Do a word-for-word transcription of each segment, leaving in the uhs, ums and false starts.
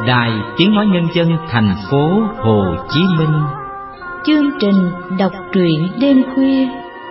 Đài Tiếng Nói Nhân dân thành phố Hồ Chí Minh. Chương trình đọc truyện đêm khuya.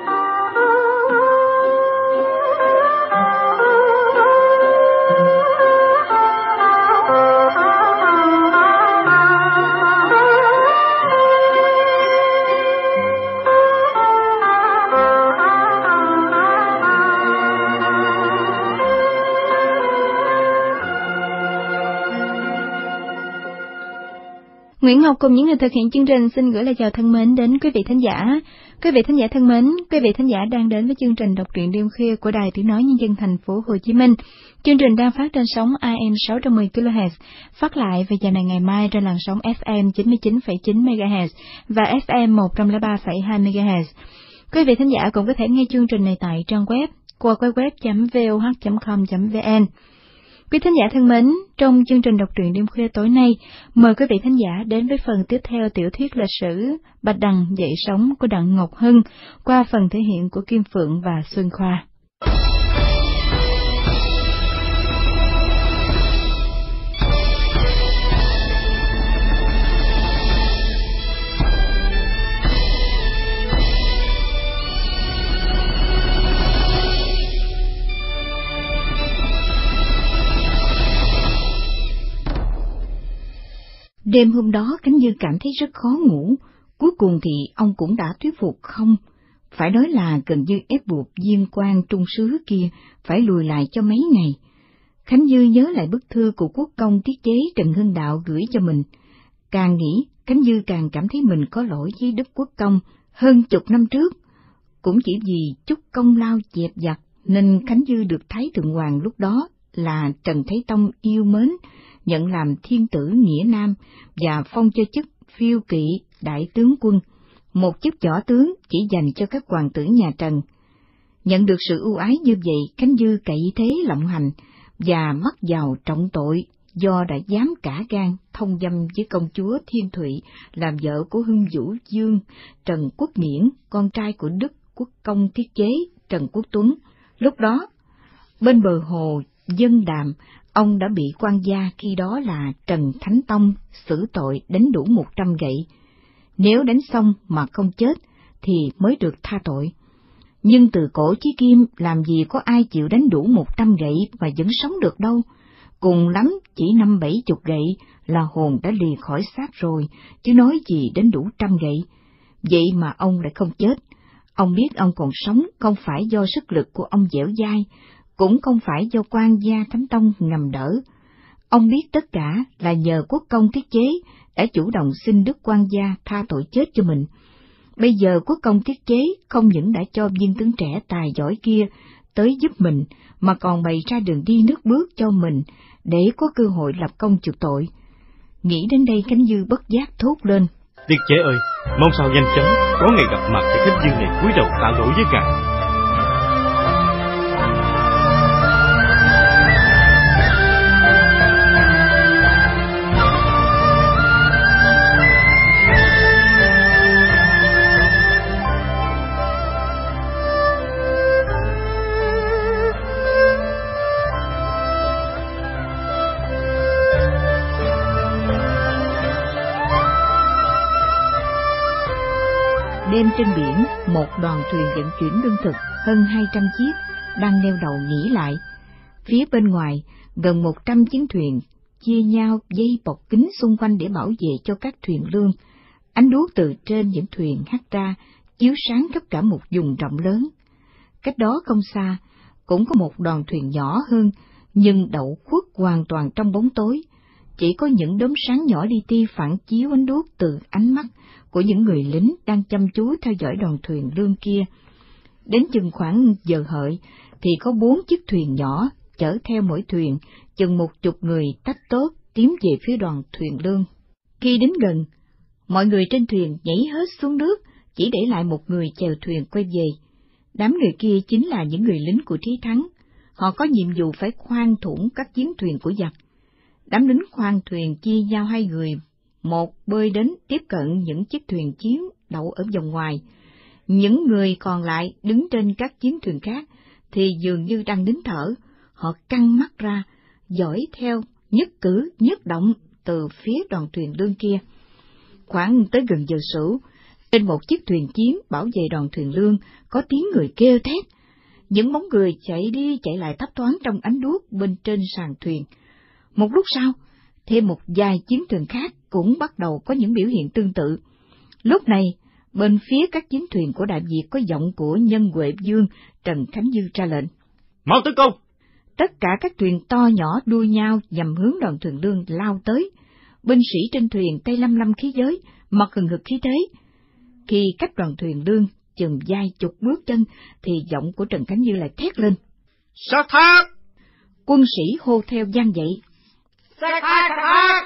Nguyễn Ngọc cùng những người thực hiện chương trình xin gửi lời chào thân mến đến quý vị thính giả. Quý vị thính giả thân mến, quý vị thính giả đang đến với chương trình đọc truyện đêm khuya của Đài Tiếng Nói Nhân dân thành phố Hồ Chí Minh. Chương trình đang phát trên sóng A M sáu trăm mười ki lô héc, phát lại vào giờ này ngày mai trên làn sóng F M chín mươi chín phẩy chín mê ga héc và F M một trăm lẻ ba phẩy hai mê ga héc. Quý vị thính giả cũng có thể nghe chương trình này tại trang web qua www chấm voh chấm com chấm vn. Quý thính giả thân mến, trong chương trình đọc truyện đêm khuya tối nay, mời quý vị thính giả đến với phần tiếp theo tiểu thuyết lịch sử Bạch Đằng dậy sóng của Đặng Ngọc Hưng qua phần thể hiện của Kim Phượng và Xuân Khoa. Đêm hôm đó Khánh Dư cảm thấy rất khó ngủ, cuối cùng thì ông cũng đã thuyết phục không. Phải nói là gần như ép buộc viên quan trung sứ kia phải lùi lại cho mấy ngày. Khánh Dư nhớ lại bức thư của quốc công tiết chế Trần Hưng Đạo gửi cho mình. Càng nghĩ, Khánh Dư càng cảm thấy mình có lỗi với Đức Quốc công. Hơn chục năm trước, cũng chỉ vì chút công lao dẹp dặt nên Khánh Dư được Thái Thượng Hoàng lúc đó là Trần Thái Tông yêu mến, nhận làm thiên tử nghĩa nam và phong cho chức phiêu kỵ đại tướng quân, một chức võ tướng chỉ dành cho các hoàng tử nhà Trần. Nhận được sự ưu ái như vậy, Khánh Dư cậy thế lộng hành và mắc vào trọng tội do đã dám cả gan thông dâm với công chúa Thiên Thụy làm vợ của Hưng Vũ Dương Trần Quốc Miễn, con trai của Đức Quốc công tiết chế Trần Quốc Tuấn. Lúc đó, bên bờ hồ Dân Đàm, ông đã bị quan gia khi đó là Trần Thánh Tông xử tội đánh đủ một trăm gậy. Nếu đánh xong mà không chết thì mới được tha tội. Nhưng từ cổ chí kim làm gì có ai chịu đánh đủ một trăm gậy mà vẫn sống được đâu. Cùng lắm chỉ năm bảy chục gậy là hồn đã lìa khỏi xác rồi, chứ nói gì đến đủ trăm gậy. Vậy mà ông lại không chết. Ông biết ông còn sống không phải do sức lực của ông dẻo dai, cũng không phải do quan gia Thánh Tông ngầm đỡ. Ông biết tất cả là nhờ quốc công tiết chế đã chủ động xin Đức quan gia tha tội chết cho mình. Bây giờ quốc công tiết chế không những đã cho viên tướng trẻ tài giỏi kia tới giúp mình, mà còn bày ra đường đi nước bước cho mình để có cơ hội lập công chuộc tội. Nghĩ đến đây, Khánh Dư bất giác thốt lên: Tiết chế ơi, mong sao nhanh chóng có ngày gặp mặt để Khánh Dư này cúi đầu tạ lỗi với ngài. Đêm trên biển, một đoàn thuyền vận chuyển lương thực hơn hai trăm chiếc đang neo đậu nghỉ lại. Phía bên ngoài, gần một trăm chiến thuyền chia nhau dây bọc kín xung quanh để bảo vệ cho các thuyền lương. Ánh đuốc từ trên những thuyền hắt ra, chiếu sáng khắp cả một vùng rộng lớn. Cách đó không xa, cũng có một đoàn thuyền nhỏ hơn, nhưng đậu khuất hoàn toàn trong bóng tối. Chỉ có những đốm sáng nhỏ li ti phản chiếu ánh đuốc từ ánh mắt của những người lính đang chăm chú theo dõi đoàn thuyền lương kia. Đến chừng khoảng giờ hợi thì có bốn chiếc thuyền nhỏ chở theo mỗi thuyền chừng một chục người tách tốt tiến về phía đoàn thuyền lương. Khi đến gần, mọi người trên thuyền nhảy hết xuống nước, chỉ để lại một người chèo thuyền quay về. Đám người kia chính là những người lính của Trí Thắng. Họ có nhiệm vụ phải khoan thủng các chiến thuyền của giặc. Đám lính khoan thuyền chia nhau hai người, một bơi đến tiếp cận những chiếc thuyền chiến đậu ở vòng ngoài. Những người còn lại đứng trên các chiến thuyền khác thì dường như đang nín thở. Họ căng mắt ra, dõi theo nhất cử nhất động từ phía đoàn thuyền lương kia. Khoảng tới gần giờ sửu, trên một chiếc thuyền chiến bảo vệ đoàn thuyền lương có tiếng người kêu thét. Những bóng người chạy đi chạy lại thấp thoáng trong ánh đuốc bên trên sàn thuyền. Một lúc sau, thêm một vài chiến thuyền khác cũng bắt đầu có những biểu hiện tương tự. Lúc này, bên phía các chiến thuyền của Đại Việt có giọng của Nhân Huệ Vương Trần Khánh Dư ra lệnh: mau tấn công! Tất cả các thuyền to nhỏ đua nhau nhằm hướng đoàn thuyền lương lao tới. Binh sĩ trên thuyền tay lăm lăm khí giới, mặt hừng hực khí thế. Khi cách đoàn thuyền lương chừng vài chục bước chân, thì giọng của Trần Khánh Dư lại thét lên: sát thác! Quân sĩ hô theo vang dậy: sát thác, sát thác!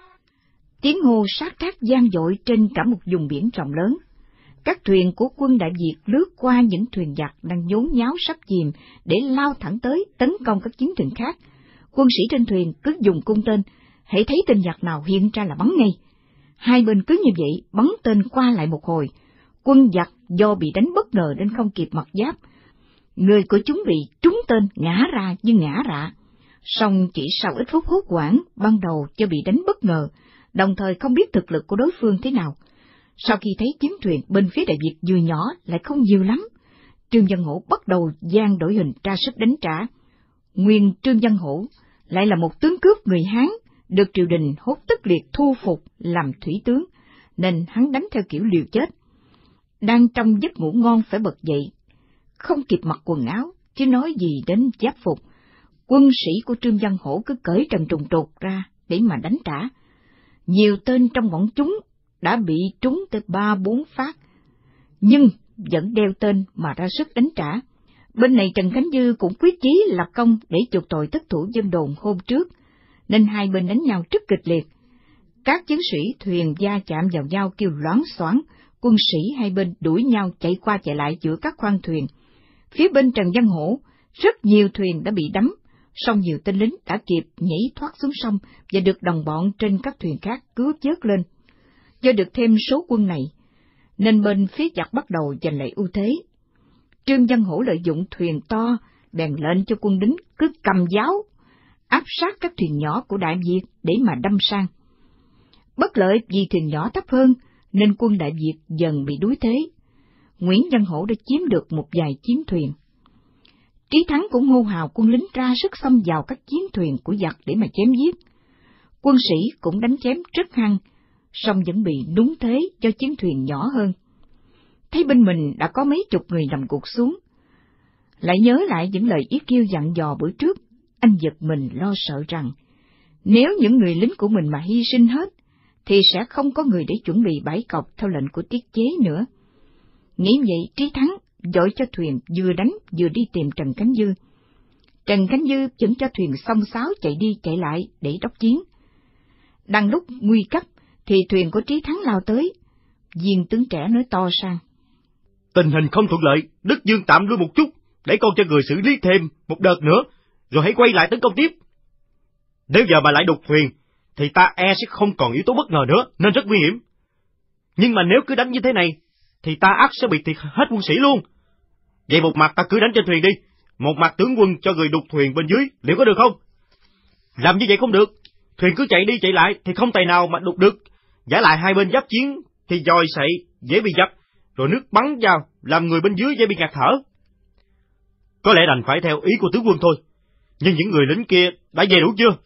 Tiếng hô sát thác vang dội trên cả một vùng biển rộng lớn. Các thuyền của quân Đại Việt lướt qua những thuyền giặc đang nhốn nháo sắp chìm để lao thẳng tới tấn công các chiến thuyền khác. Quân sĩ trên thuyền cứ dùng cung tên, hễ thấy tên giặc nào hiện ra là bắn ngay. Hai bên cứ như vậy bắn tên qua lại một hồi. Quân giặc do bị đánh bất ngờ nên không kịp mặc giáp. Người của chúng bị trúng tên ngã ra như ngã rạ. Song chỉ sau ít phút hốt hoảng, ban đầu do bị đánh bất ngờ, đồng thời không biết thực lực của đối phương thế nào. Sau khi thấy chiến thuyền bên phía Đại Việt vừa nhỏ lại không nhiều lắm, Trương Văn Hổ bắt đầu gian đổi hình ra sức đánh trả. Nguyên Trương Văn Hổ lại là một tướng cướp người Hán, được triều đình Hốt Tất Liệt thu phục làm thủy tướng, nên hắn đánh theo kiểu liều chết. Đang trong giấc ngủ ngon phải bật dậy, không kịp mặc quần áo, chứ nói gì đến giáp phục. Quân sĩ của Trương Văn Hổ cứ cởi trần trùng trột ra để mà đánh trả. Nhiều tên trong bọn chúng đã bị trúng tới ba bốn phát, nhưng vẫn đeo tên mà ra sức đánh trả. Bên này Trần Khánh Dư cũng quyết chí lập công để chuộc tội thất thủ dân đồn hôm trước, nên hai bên đánh nhau rất kịch liệt. Các chiến sĩ thuyền va chạm vào nhau kêu loáng xoáng, quân sĩ hai bên đuổi nhau chạy qua chạy lại giữa các khoang thuyền. Phía bên Trần Văn Hổ, rất nhiều thuyền đã bị đắm, song nhiều tên lính đã kịp nhảy thoát xuống sông và được đồng bọn trên các thuyền khác cứu vớt lên. Do được thêm số quân này, nên bên phía giặc bắt đầu giành lại ưu thế. Trương Văn Hổ lợi dụng thuyền to, bèn lệnh cho quân lính cứ cầm giáo, áp sát các thuyền nhỏ của Đại Việt để mà đâm sang. Bất lợi vì thuyền nhỏ thấp hơn, nên quân Đại Việt dần bị đuối thế. Nguyễn Văn Hổ đã chiếm được một vài chiến thuyền. Trí Thắng cũng hô hào quân lính ra sức xông vào các chiến thuyền của giặc để mà chém giết. Quân sĩ cũng đánh chém rất hăng, song vẫn bị đúng thế cho chiến thuyền nhỏ hơn. Thấy bên mình đã có mấy chục người nằm gục xuống, lại nhớ lại những lời Yết Kiêu dặn dò bữa trước, anh giật mình lo sợ rằng nếu những người lính của mình mà hy sinh hết, thì sẽ không có người để chuẩn bị bãi cọc theo lệnh của Tiết Chế nữa. Nghĩ vậy, Trí Thắng dội cho thuyền vừa đánh vừa đi tìm Trần Khánh Dư. Trần Khánh Dư dẫn cho thuyền xông xáo chạy đi chạy lại để đốc chiến. Đang lúc nguy cấp, thì thuyền của Trí Thắng lao tới. Viên tướng trẻ nói to sang: tình hình không thuận lợi, Đức Dương tạm lui một chút, để con cho người xử lý thêm một đợt nữa, rồi hãy quay lại tấn công tiếp. Nếu giờ mà lại đục thuyền, thì ta e sẽ không còn yếu tố bất ngờ nữa, nên rất nguy hiểm. Nhưng mà nếu cứ đánh như thế này, thì ta ắt sẽ bị thiệt hết quân sĩ luôn. Vậy một mặt ta cứ đánh trên thuyền đi, một mặt tướng quân cho người đục thuyền bên dưới, liệu có được không? Làm như vậy không được, thuyền cứ chạy đi chạy lại thì không tài nào mà đục được. Giả lại hai bên giáp chiến thì dòi sậy dễ bị dập, rồi nước bắn vào làm người bên dưới dễ bị ngạt thở. Có lẽ đành phải theo ý của tướng quân thôi, nhưng những người lính kia đã về đủ chưa?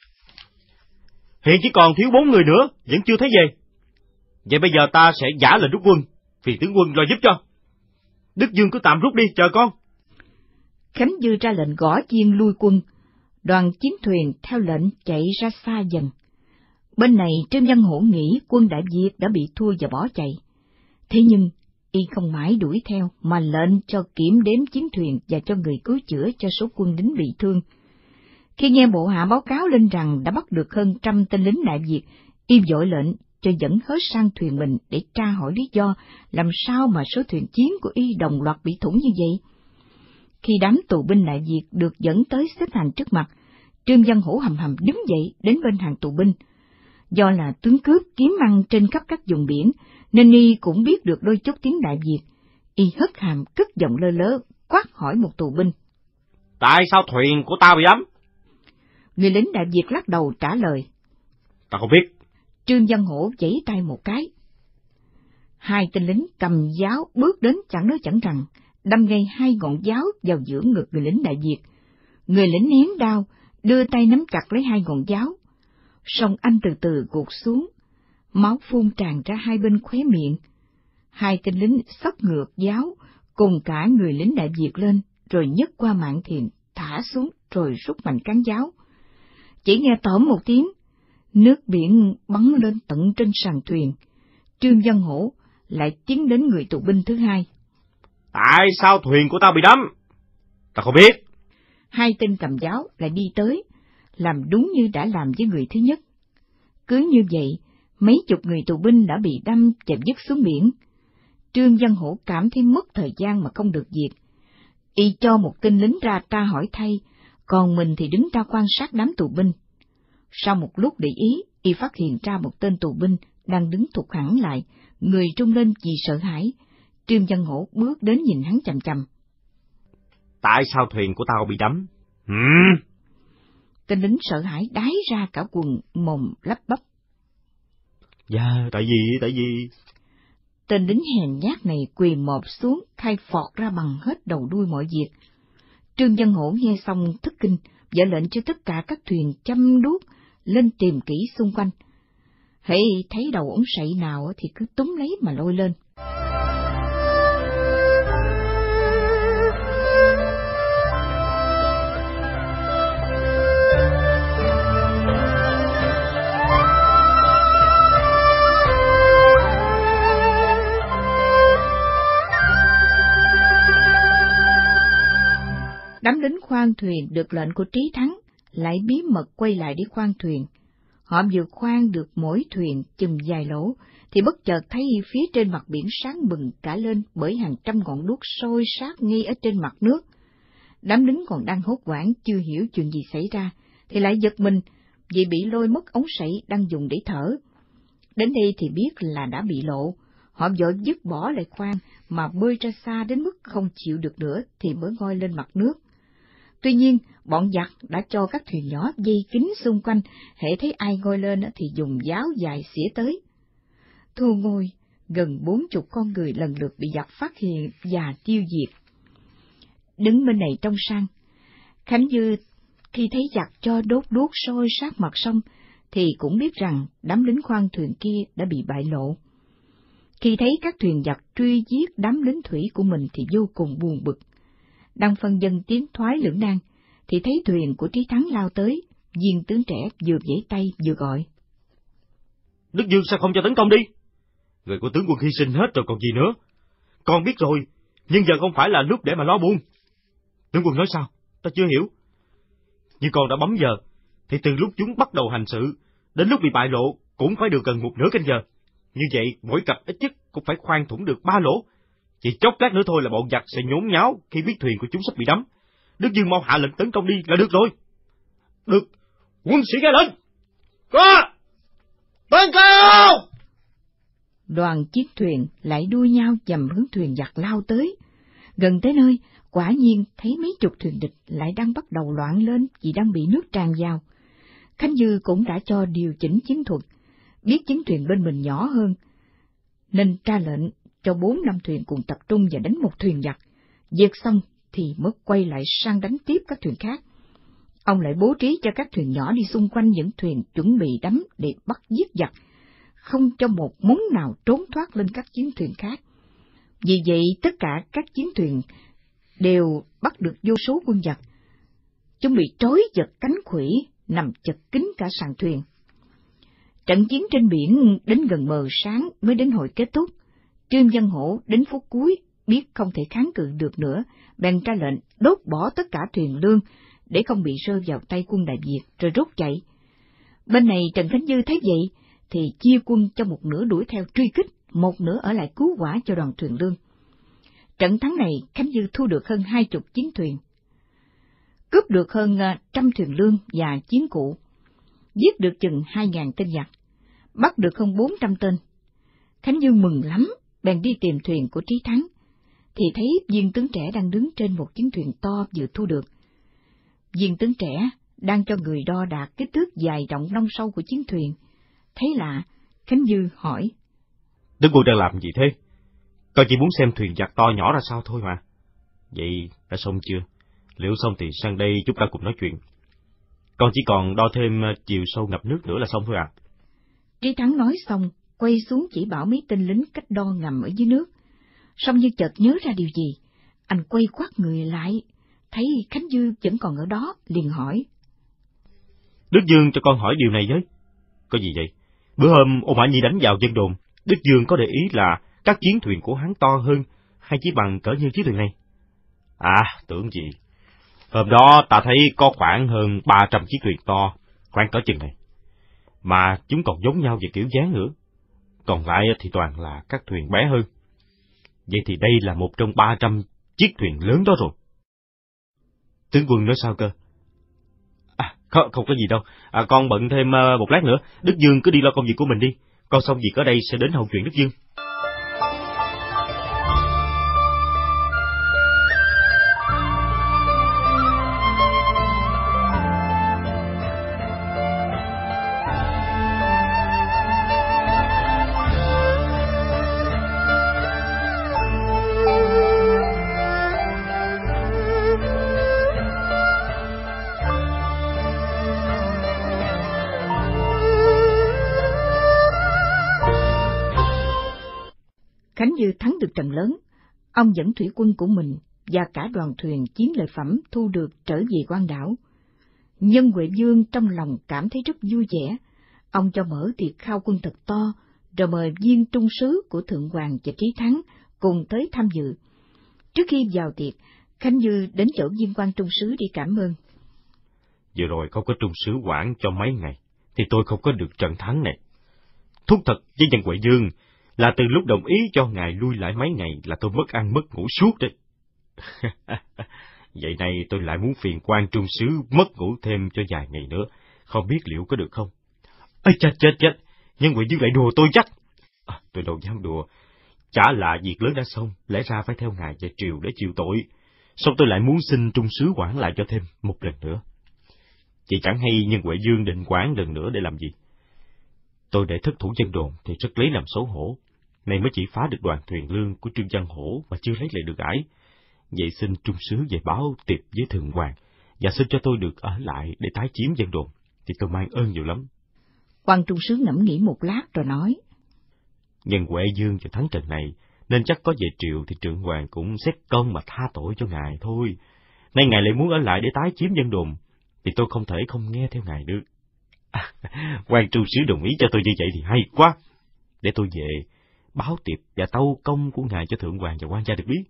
Hiện chỉ còn thiếu bốn người nữa, vẫn chưa thấy về. Vậy bây giờ ta sẽ giả lệnh rút quân, vì tướng quân lo giúp cho. Đức Dương cứ tạm rút đi, chờ con. Khánh Dư ra lệnh gõ chiên lui quân, đoàn chiến thuyền theo lệnh chạy ra xa dần. Bên này Trương Văn Hổ nghĩ quân Đại Việt đã bị thua và bỏ chạy. Thế nhưng, y không mãi đuổi theo, mà lệnh cho kiểm đếm chiến thuyền và cho người cứu chữa cho số quân lính bị thương. Khi nghe bộ hạ báo cáo lên rằng đã bắt được hơn trăm tên lính Đại Việt, y vội lệnh cho dẫn hết sang thuyền mình để tra hỏi lý do làm sao mà số thuyền chiến của y đồng loạt bị thủng như vậy. Khi đám tù binh Đại Việt được dẫn tới xếp hàng trước mặt, Trương Văn Hổ hầm hầm đứng dậy đến bên hàng tù binh. Do là tướng cướp kiếm ăn trên khắp các vùng biển, nên y cũng biết được đôi chút tiếng Đại Việt. Y hất hàm cất giọng lơ lớ, quát hỏi một tù binh: tại sao thuyền của ta bị đắm? Người lính Đại Việt lắc đầu trả lời: ta không biết, Trương Văn Hổ giãy tay một cái. Hai tên lính cầm giáo bước đến chẳng nói chẳng rằng, đâm ngay hai ngọn giáo vào giữa ngực người lính Đại Việt. Người lính nén đao, đưa tay nắm chặt lấy hai ngọn giáo. Song anh từ từ gục xuống, máu phun tràn ra hai bên khóe miệng. Hai tên lính xốc ngược giáo, cùng cả người lính Đại Việt lên, rồi nhấc qua mạn thuyền, thả xuống rồi rút mạnh cán giáo. Chỉ nghe tỏm một tiếng, nước biển bắn lên tận trên sàn thuyền. Trương Văn Hổ lại tiến đến người tù binh thứ hai. Tại sao thuyền của tao bị đắm? Ta không biết. Hai tên cầm giáo lại đi tới, làm đúng như đã làm với người thứ nhất. Cứ như vậy, mấy chục người tù binh đã bị đâm và vứt xuống biển. Trương Văn Hổ cảm thấy mất thời gian mà không được việc. Y cho một tên lính ra tra hỏi thay, còn mình thì đứng ra quan sát đám tù binh. Sau một lúc để ý, Y phát hiện ra một tên tù binh đang đứng thụt hẳn lại, người trung lên vì sợ hãi. Trương Văn Hổ bước đến nhìn hắn chằm chằm. Tại sao thuyền của tao bị đắm? Hmm. Tên lính sợ hãi đái ra cả quần, mồm lắp bắp. Dạ, tại vì, tại vì... Tên lính hèn nhát này quỳ mọp xuống, khai phọt ra bằng hết đầu đuôi mọi việc. Trương Văn Hổ nghe xong thất kinh, vợ lệnh cho tất cả các thuyền chăm đuốc lên tìm kỹ xung quanh. Hễ thấy đầu ống sậy nào thì cứ túm lấy mà lôi lên. Đám lính khoan thuyền được lệnh của Trí Thắng lại bí mật quay lại để khoan thuyền. Họ vừa khoan được mỗi thuyền chùm vài lỗ, thì bất chợt thấy phía trên mặt biển sáng bừng cả lên bởi hàng trăm ngọn đuốc sôi sát ngay ở trên mặt nước. Đám lính còn đang hốt hoảng chưa hiểu chuyện gì xảy ra, thì lại giật mình vì bị lôi mất ống sậy đang dùng để thở. Đến đây thì biết là đã bị lộ, họ vội dứt bỏ lại khoan mà bơi ra xa đến mức không chịu được nữa thì mới ngoi lên mặt nước. Tuy nhiên, bọn giặc đã cho các thuyền nhỏ dây kín xung quanh, hễ thấy ai ngoi lên thì dùng giáo dài xỉa tới. Thua ngôi, gần bốn chục con người lần lượt bị giặc phát hiện và tiêu diệt. Đứng bên này trong sang, Khánh Dư khi thấy giặc cho đốt đuốc sôi sát mặt sông, thì cũng biết rằng đám lính khoan thuyền kia đã bị bại lộ. Khi thấy các thuyền giặc truy giết đám lính thủy của mình thì vô cùng buồn bực. Đang phân dân tiến thoái lưỡng nan, thì thấy thuyền của Trí Thắng lao tới, viên tướng trẻ vừa vẫy tay vừa gọi. Đức Dương sao không cho tấn công đi? Người của tướng quân hy sinh hết rồi còn gì nữa. Con biết rồi, nhưng giờ không phải là lúc để mà lo buông. Tướng quân nói sao? Ta chưa hiểu. Nhưng con đã bấm giờ, thì từ lúc chúng bắt đầu hành sự, đến lúc bị bại lộ cũng phải được gần một nửa canh giờ. Như vậy, mỗi cặp ít nhất cũng phải khoan thủng được ba lỗ. Chỉ chốc lát nữa thôi là bọn giặc sẽ nhốn nháo khi biết thuyền của chúng sắp bị đắm. Đức Dương mau hạ lệnh tấn công đi là được rồi. Được, quân sĩ nghe lệnh. Có! Tấn công! Đoàn chiến thuyền lại đua nhau nhằm hướng thuyền giặc lao tới. Gần tới nơi, quả nhiên thấy mấy chục thuyền địch lại đang bắt đầu loạn lên vì đang bị nước tràn vào. Khánh Dư cũng đã cho điều chỉnh chiến thuật, biết chiến thuyền bên mình nhỏ hơn, nên ra lệnh cho bốn năm thuyền cùng tập trung và đánh một thuyền giặc. Diệt xong thì mới quay lại sang đánh tiếp các thuyền khác. Ông lại bố trí cho các thuyền nhỏ đi xung quanh những thuyền chuẩn bị đắm để bắt giết giặc, không cho một mống nào trốn thoát lên các chiến thuyền khác. Vì vậy tất cả các chiến thuyền đều bắt được vô số quân giặc. Chúng bị trói giật cánh khuỷu, nằm chật kín cả sàn thuyền. Trận chiến trên biển đến gần mờ sáng mới đến hồi kết thúc. Trương Văn Hổ đến phút cuối biết không thể kháng cự được nữa, bèn ra lệnh đốt bỏ tất cả thuyền lương để không bị rơi vào tay quân Đại Việt rồi rút chạy. Bên này Trần Khánh Dư thấy vậy thì chia quân cho một nửa đuổi theo truy kích, một nửa ở lại cứu hỏa cho đoàn thuyền lương. Trận thắng này Khánh Dư thu được hơn hai chục chiến thuyền, cướp được hơn trăm thuyền lương và chiến cụ, giết được chừng hai ngàn tên giặc, bắt được hơn bốn trăm tên. Khánh Dư mừng lắm, bèn đi tìm thuyền của Trí Thắng, thì thấy viên tướng trẻ đang đứng trên một chiến thuyền to vừa thu được. Viên tướng trẻ đang cho người đo đạc kích thước dài rộng nông sâu của chiến thuyền. Thấy lạ, Khánh Dư hỏi. Tướng quân đang làm gì thế? Con chỉ muốn xem thuyền giặc to nhỏ ra sao thôi mà. Vậy đã xong chưa? Liệu xong thì sang đây chúng ta cùng nói chuyện. Con chỉ còn đo thêm chiều sâu ngập nước nữa là xong thôi à? Trí Thắng nói xong, quay xuống chỉ bảo mấy tên lính cách đo ngầm ở dưới nước. Song như chợt nhớ ra điều gì, anh quay quắt người lại, thấy Khánh Dư vẫn còn ở đó, liền hỏi. Đức Dương cho con hỏi điều này với. Có gì vậy? Bữa hôm Ô Mã Nhi đánh vào dân đồn, Đức Dương có để ý là các chiến thuyền của hắn to hơn hay chỉ bằng cỡ như chiếc thuyền này? À, tưởng gì. Hôm đó ta thấy có khoảng hơn ba trăm chiếc thuyền to, khoảng cỡ chừng này. Mà chúng còn giống nhau về kiểu dáng nữa. Còn lại thì toàn là các thuyền bé hơn. Vậy thì đây là một trong ba trăm chiếc thuyền lớn đó rồi. Tướng quân nói sao cơ? À, không, không có gì đâu. À, con bận thêm uh, một lát nữa. Đức Dương cứ đi lo công việc của mình đi. Con xong việc ở đây sẽ đến hậu chuyện Đức Dương. Khánh Dư thắng được trận lớn, ông dẫn thủy quân của mình và cả đoàn thuyền chiếm lợi phẩm thu được trở về Quan Đảo. Nhân Huệ Vương trong lòng cảm thấy rất vui vẻ, ông cho mở tiệc khao quân thật to, rồi mời viên trung sứ của Thượng Hoàng và Trí Thắng cùng tới tham dự. Trước khi vào tiệc, Khánh Dư đến chỗ viên quan trung sứ đi cảm ơn. Vừa rồi không có trung sứ quản cho mấy ngày, thì tôi không có được trận thắng này. Thú thật với Nhân Huệ Vương là từ lúc đồng ý cho ngài lui lại mấy ngày là tôi mất ăn mất ngủ suốt đấy. Vậy nay tôi lại muốn phiền quan trung sứ mất ngủ thêm cho vài ngày nữa, không biết liệu có được không? Ây chết chết chết, Nhân Huệ Vương lại đùa tôi chắc. À, tôi đâu dám đùa, chả là việc lớn đã xong, lẽ ra phải theo ngài về triều để chịu tội. Xong tôi lại muốn xin trung sứ quản lại cho thêm một lần nữa. Chị chẳng hay Nhân Huệ Vương định quản lần nữa để làm gì? Tôi để thất thủ dân đồn thì rất lấy làm xấu hổ. Này mới chỉ phá được đoàn thuyền lương của Trương Văn Hổ mà chưa lấy lại được ải. Vậy xin trung sứ về báo tiệp với Thượng Hoàng, và xin cho tôi được ở lại để tái chiếm dân đồn, thì tôi mang ơn nhiều lắm. Quan trung sứ ngẫm nghĩ một lát rồi nói. Nhân Huệ Vươngจะthắng trận này, nên chắc có về triều thì Thượng Hoàng cũng xét công mà tha tội cho ngài thôi. Nay ngài lại muốn ở lại để tái chiếm dân đồn, thì tôi không thể không nghe theo ngài được. À, quan trung sứ đồng ý cho tôi như vậy thì hay quá. Để tôi về báo tiệp và tâu công của ngài cho Thượng Hoàng và quan gia được biết.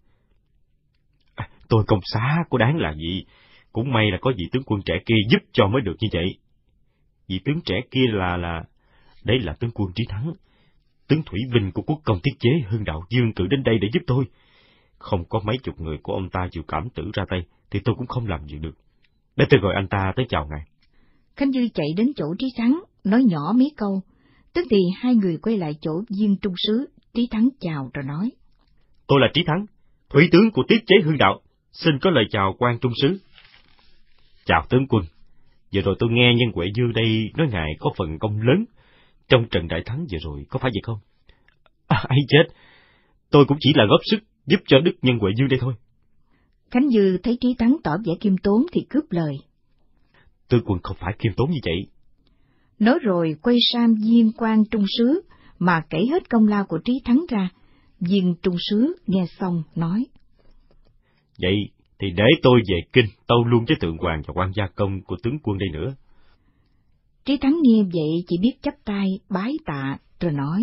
À, tôi công xá có đáng là gì, cũng may là có vị tướng quân trẻ kia giúp cho mới được như vậy. Vị tướng trẻ kia là là đấy là tướng quân Trí Thắng, tướng Thủy Vinh của quốc công Tiết Chế Hưng Đạo Dương cử đến đây để giúp tôi. Không có mấy chục người của ông ta chịu cảm tử ra tay thì tôi cũng không làm gì được. Để tôi gọi anh ta tới chào ngài. Khánh Dư chạy đến chỗ Trí Thắng, nói nhỏ mấy câu. Tức thì hai người quay lại chỗ viên trung sứ. Trí Thắng chào rồi nói. Tôi là Trí Thắng, thủy tướng của Tiết Chế Hưng Đạo, xin có lời chào quan trung sứ. Chào tướng quân, vừa rồi tôi nghe Nhân Huệ Vương đây nói ngài có phần công lớn trong trận đại thắng vừa rồi, có phải vậy không? À, ấy chết, tôi cũng chỉ là góp sức giúp cho Đức Nhân Huệ Vương đây thôi. Khánh Dư thấy Trí Thắng tỏ vẻ khiêm tốn thì cướp lời. Tướng quân không phải khiêm tốn như vậy. Nói rồi quay sang viên quan trung sứ mà kể hết công lao của Trí Thắng ra. Viên trung sứ nghe xong nói. Vậy thì để tôi về kinh tâu luôn với Thượng Hoàng và quan gia công của tướng quân đây nữa. Trí Thắng nghe vậy chỉ biết chắp tay bái tạ rồi nói.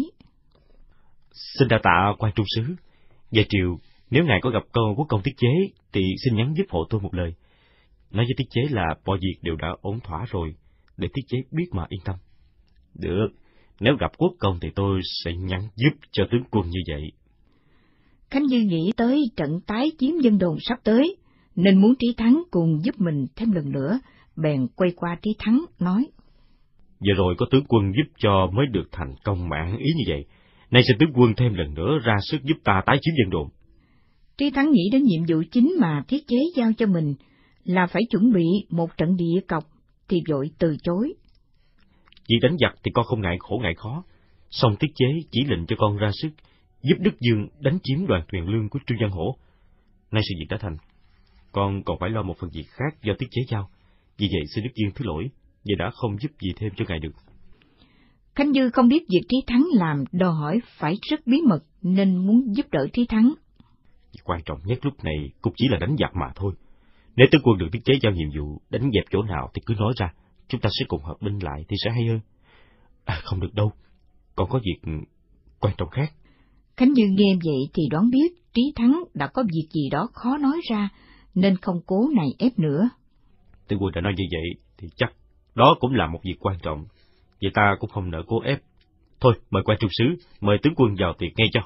Xin đa tạ quan trung sứ. Về triều, nếu ngài có gặp con quốc công Tiết Chế thì xin nhắn giúp hộ tôi một lời. Nói với Tiết Chế là mọi việc đều đã ổn thỏa rồi, để Tiết Chế biết mà yên tâm. Được, nếu gặp quốc công thì tôi sẽ nhắn giúp cho tướng quân như vậy. Khánh Dư nghĩ tới trận tái chiếm dân đồn sắp tới, nên muốn Trí Thắng cùng giúp mình thêm lần nữa, bèn quay qua Trí Thắng nói. Vừa rồi có tướng quân giúp cho mới được thành công mạng ý như vậy, nay xin tướng quân thêm lần nữa ra sức giúp ta tái chiếm dân đồn. Trí Thắng nghĩ đến nhiệm vụ chính mà Thiết Chế giao cho mình, là phải chuẩn bị một trận địa cọc, thì vội từ chối. Việc đánh giặc thì con không ngại khổ ngại khó, Song Tiết Chế chỉ lệnh cho con ra sức giúp Đức Dương đánh chiếm đoàn thuyền lương của Trương Văn Hổ. Nay sự việc đã thành, con còn phải lo một phần việc khác do Tiết Chế giao. Vì vậy xin Đức Dương thứ lỗi, vì đã không giúp gì thêm cho ngài được. Khánh Dư không biết việc Trí Thắng làm đòi hỏi phải rất bí mật, nên muốn giúp đỡ Trí Thắng. Việc quan trọng nhất lúc này cũng chỉ là đánh giặc mà thôi. Nếu tướng quân được Tiết Chế giao nhiệm vụ đánh dẹp chỗ nào thì cứ nói ra, chúng ta sẽ cùng hợp binh lại thì sẽ hay hơn. À, không được đâu, còn có việc quan trọng khác. Khánh Dư nghe vậy thì đoán biết Trí Thắng đã có việc gì đó khó nói ra, nên không cố này ép nữa. Tướng quân đã nói như vậy thì chắc đó cũng là một việc quan trọng, vậy ta cũng không nỡ cố ép. Thôi, mời quan trung sứ, mời tướng quân vào tiệc ngay cho.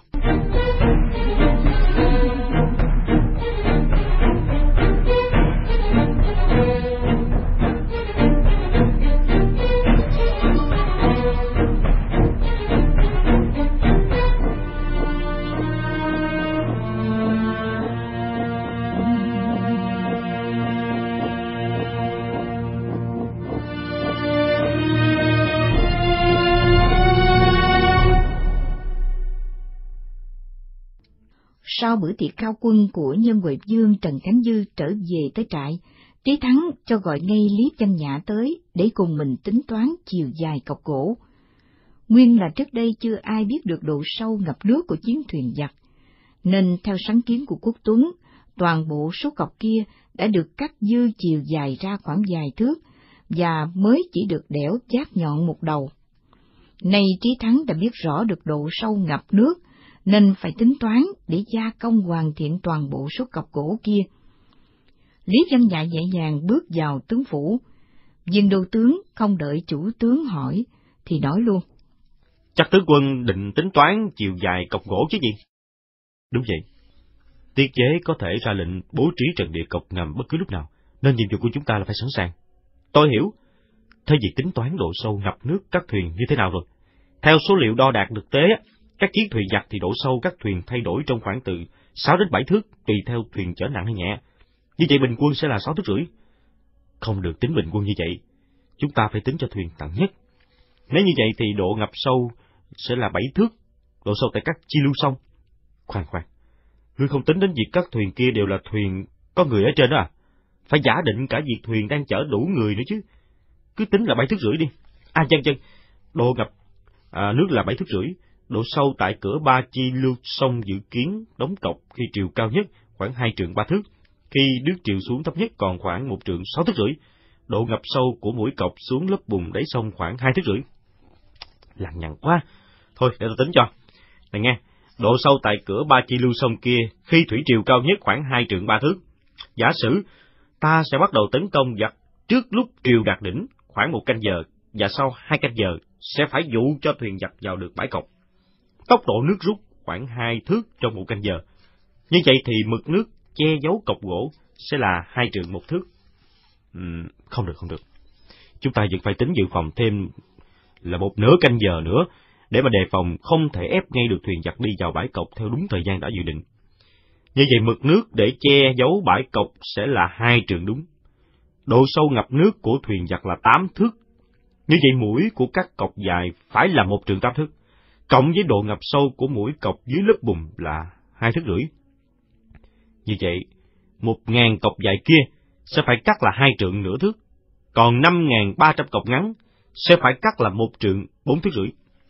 Sau bữa tiệc khao quân của Nhân Huệ Vương, Trần Khánh Dư trở về tới trại. Trí Thắng cho gọi ngay Lý Văn Nhã tới để cùng mình tính toán chiều dài cọc gỗ. Nguyên là trước đây chưa ai biết được độ sâu ngập nước của chiến thuyền giặc, nên theo sáng kiến của Quốc Tuấn, toàn bộ số cọc kia đã được cắt dư chiều dài ra khoảng vài thước, và mới chỉ được đẽo giáp nhọn một đầu. Nay Trí Thắng đã biết rõ được độ sâu ngập nước, nên phải tính toán để gia công hoàn thiện toàn bộ số cọc gỗ kia. Lý Văn Nhã nhẹ nhàng bước vào tướng phủ, viên đô tướng không đợi chủ tướng hỏi thì nói luôn: Chắc tướng quân định tính toán chiều dài cọc gỗ chứ gì? Đúng vậy. Tiết Chế có thể ra lệnh bố trí trận địa cọc ngầm bất cứ lúc nào, nên nhiệm vụ của chúng ta là phải sẵn sàng. Tôi hiểu. Thế việc tính toán độ sâu ngập nước các thuyền như thế nào rồi? Theo số liệu đo đạc thực tế, các chiến thuyền giặc thì độ sâu các thuyền thay đổi trong khoảng từ sáu đến bảy thước, tùy theo thuyền chở nặng hay nhẹ. Như vậy bình quân sẽ là sáu thước rưỡi. Không được tính bình quân như vậy. Chúng ta phải tính cho thuyền nặng nhất. Nếu như vậy thì độ ngập sâu sẽ là bảy thước, độ sâu tại các chi lưu sông. Khoan khoan, ngươi không tính đến việc các thuyền kia đều là thuyền có người ở trên đó à? Phải giả định cả việc thuyền đang chở đủ người nữa chứ. Cứ tính là bảy thước rưỡi đi. À chân chân, độ ngập à, nước là bảy thước rưỡi. Độ sâu tại cửa ba chi lưu sông dự kiến đóng cọc khi triều cao nhất khoảng hai trượng ba thước, khi nước triều xuống thấp nhất còn khoảng một trượng sáu thước rưỡi. Độ ngập sâu của mũi cọc xuống lớp bùn đáy sông khoảng hai thước rưỡi. Lằng nhằng quá. Thôi để tôi tính cho. Này nghe, độ sâu tại cửa ba chi lưu sông kia khi thủy triều cao nhất khoảng hai trượng ba thước. Giả sử ta sẽ bắt đầu tấn công giặc trước lúc triều đạt đỉnh khoảng một canh giờ, và sau hai canh giờ sẽ phải dụ cho thuyền giặc vào được bãi cọc. Tốc độ nước rút khoảng hai thước trong một canh giờ. Như vậy thì mực nước che giấu cọc gỗ sẽ là hai trượng một thước. Uhm, không được, không được. Chúng ta vẫn phải tính dự phòng thêm là một nửa canh giờ nữa, để mà đề phòng không thể ép ngay được thuyền giặc đi vào bãi cọc theo đúng thời gian đã dự định. Như vậy mực nước để che giấu bãi cọc sẽ là hai trượng đúng. Độ sâu ngập nước của thuyền giặc là tám thước. Như vậy mũi của các cọc dài phải là một trượng tám thước, cộng với độ ngập sâu của mũi cọc dưới lớp bùn là hai thước rưỡi. Như vậy, một ngàn cọc dài kia sẽ phải cắt là hai trượng nửa thước, còn năm ngàn ba trăm cọc ngắn sẽ phải cắt là một trượng bốn thước rưỡi.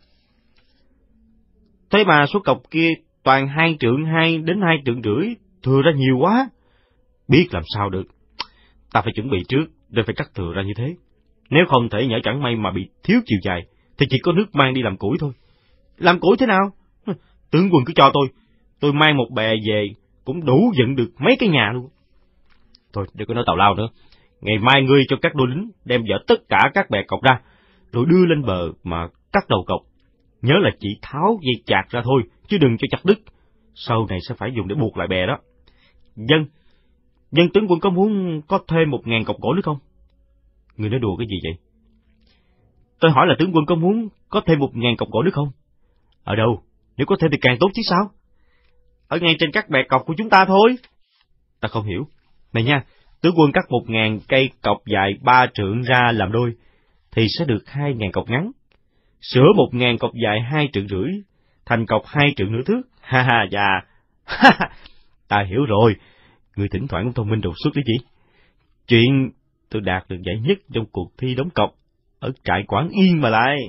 Thế mà số cọc kia toàn hai trượng hai đến hai trượng rưỡi, thừa ra nhiều quá. Biết làm sao được. Ta phải chuẩn bị trước, nên phải cắt thừa ra như thế. Nếu không thể nhỡ chẳng may mà bị thiếu chiều dài, thì chỉ có nước mang đi làm củi thôi. Làm củi thế nào? Tướng quân cứ cho tôi, tôi mang một bè về cũng đủ dựng được mấy cái nhà luôn. Thôi, đừng có nói tào lao nữa. Ngày mai ngươi cho các đô lính đem dỡ tất cả các bè cọc ra, rồi đưa lên bờ mà cắt đầu cọc. Nhớ là chỉ tháo dây chạc ra thôi, chứ đừng cho chặt đứt. Sau này sẽ phải dùng để buộc lại bè đó. Dân, dân tướng quân có muốn có thêm một ngàn cọc gỗ nữa không? Người nói đùa cái gì vậy? Tôi hỏi là tướng quân có muốn có thêm một ngàn cọc gỗ nữa không? Ở đâu? Nếu có thêm thì càng tốt chứ sao? Ở ngay trên các bè cọc của chúng ta thôi. Ta không hiểu. Này nha, tướng quân cắt một ngàn cây cọc dài ba trượng ra làm đôi, thì sẽ được hai ngàn cọc ngắn. sửa một ngàn cọc dài hai trượng rưỡi, thành cọc hai trượng nửa thước. Ha ha, dạ. Ta hiểu rồi, người thỉnh thoảng cũng thông minh đột xuất đấy chị. Chuyện tôi đạt được giải nhất trong cuộc thi đóng cọc ở trại Quảng Yên mà lại.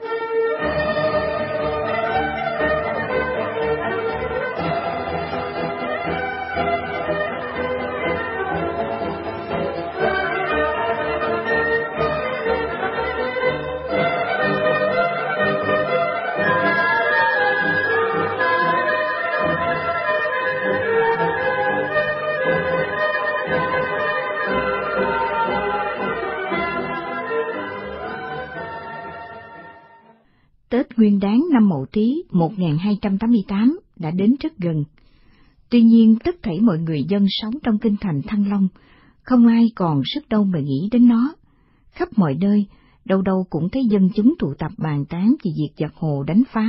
Tết Nguyên Đán năm Mậu Tý một nghìn hai trăm tám mươi tám đã đến rất gần. Tuy nhiên tất thảy mọi người dân sống trong kinh thành Thăng Long, không ai còn sức đâu mà nghĩ đến nó. Khắp mọi nơi, đâu đâu cũng thấy dân chúng tụ tập bàn tán về việc giặc Hồ đánh phá.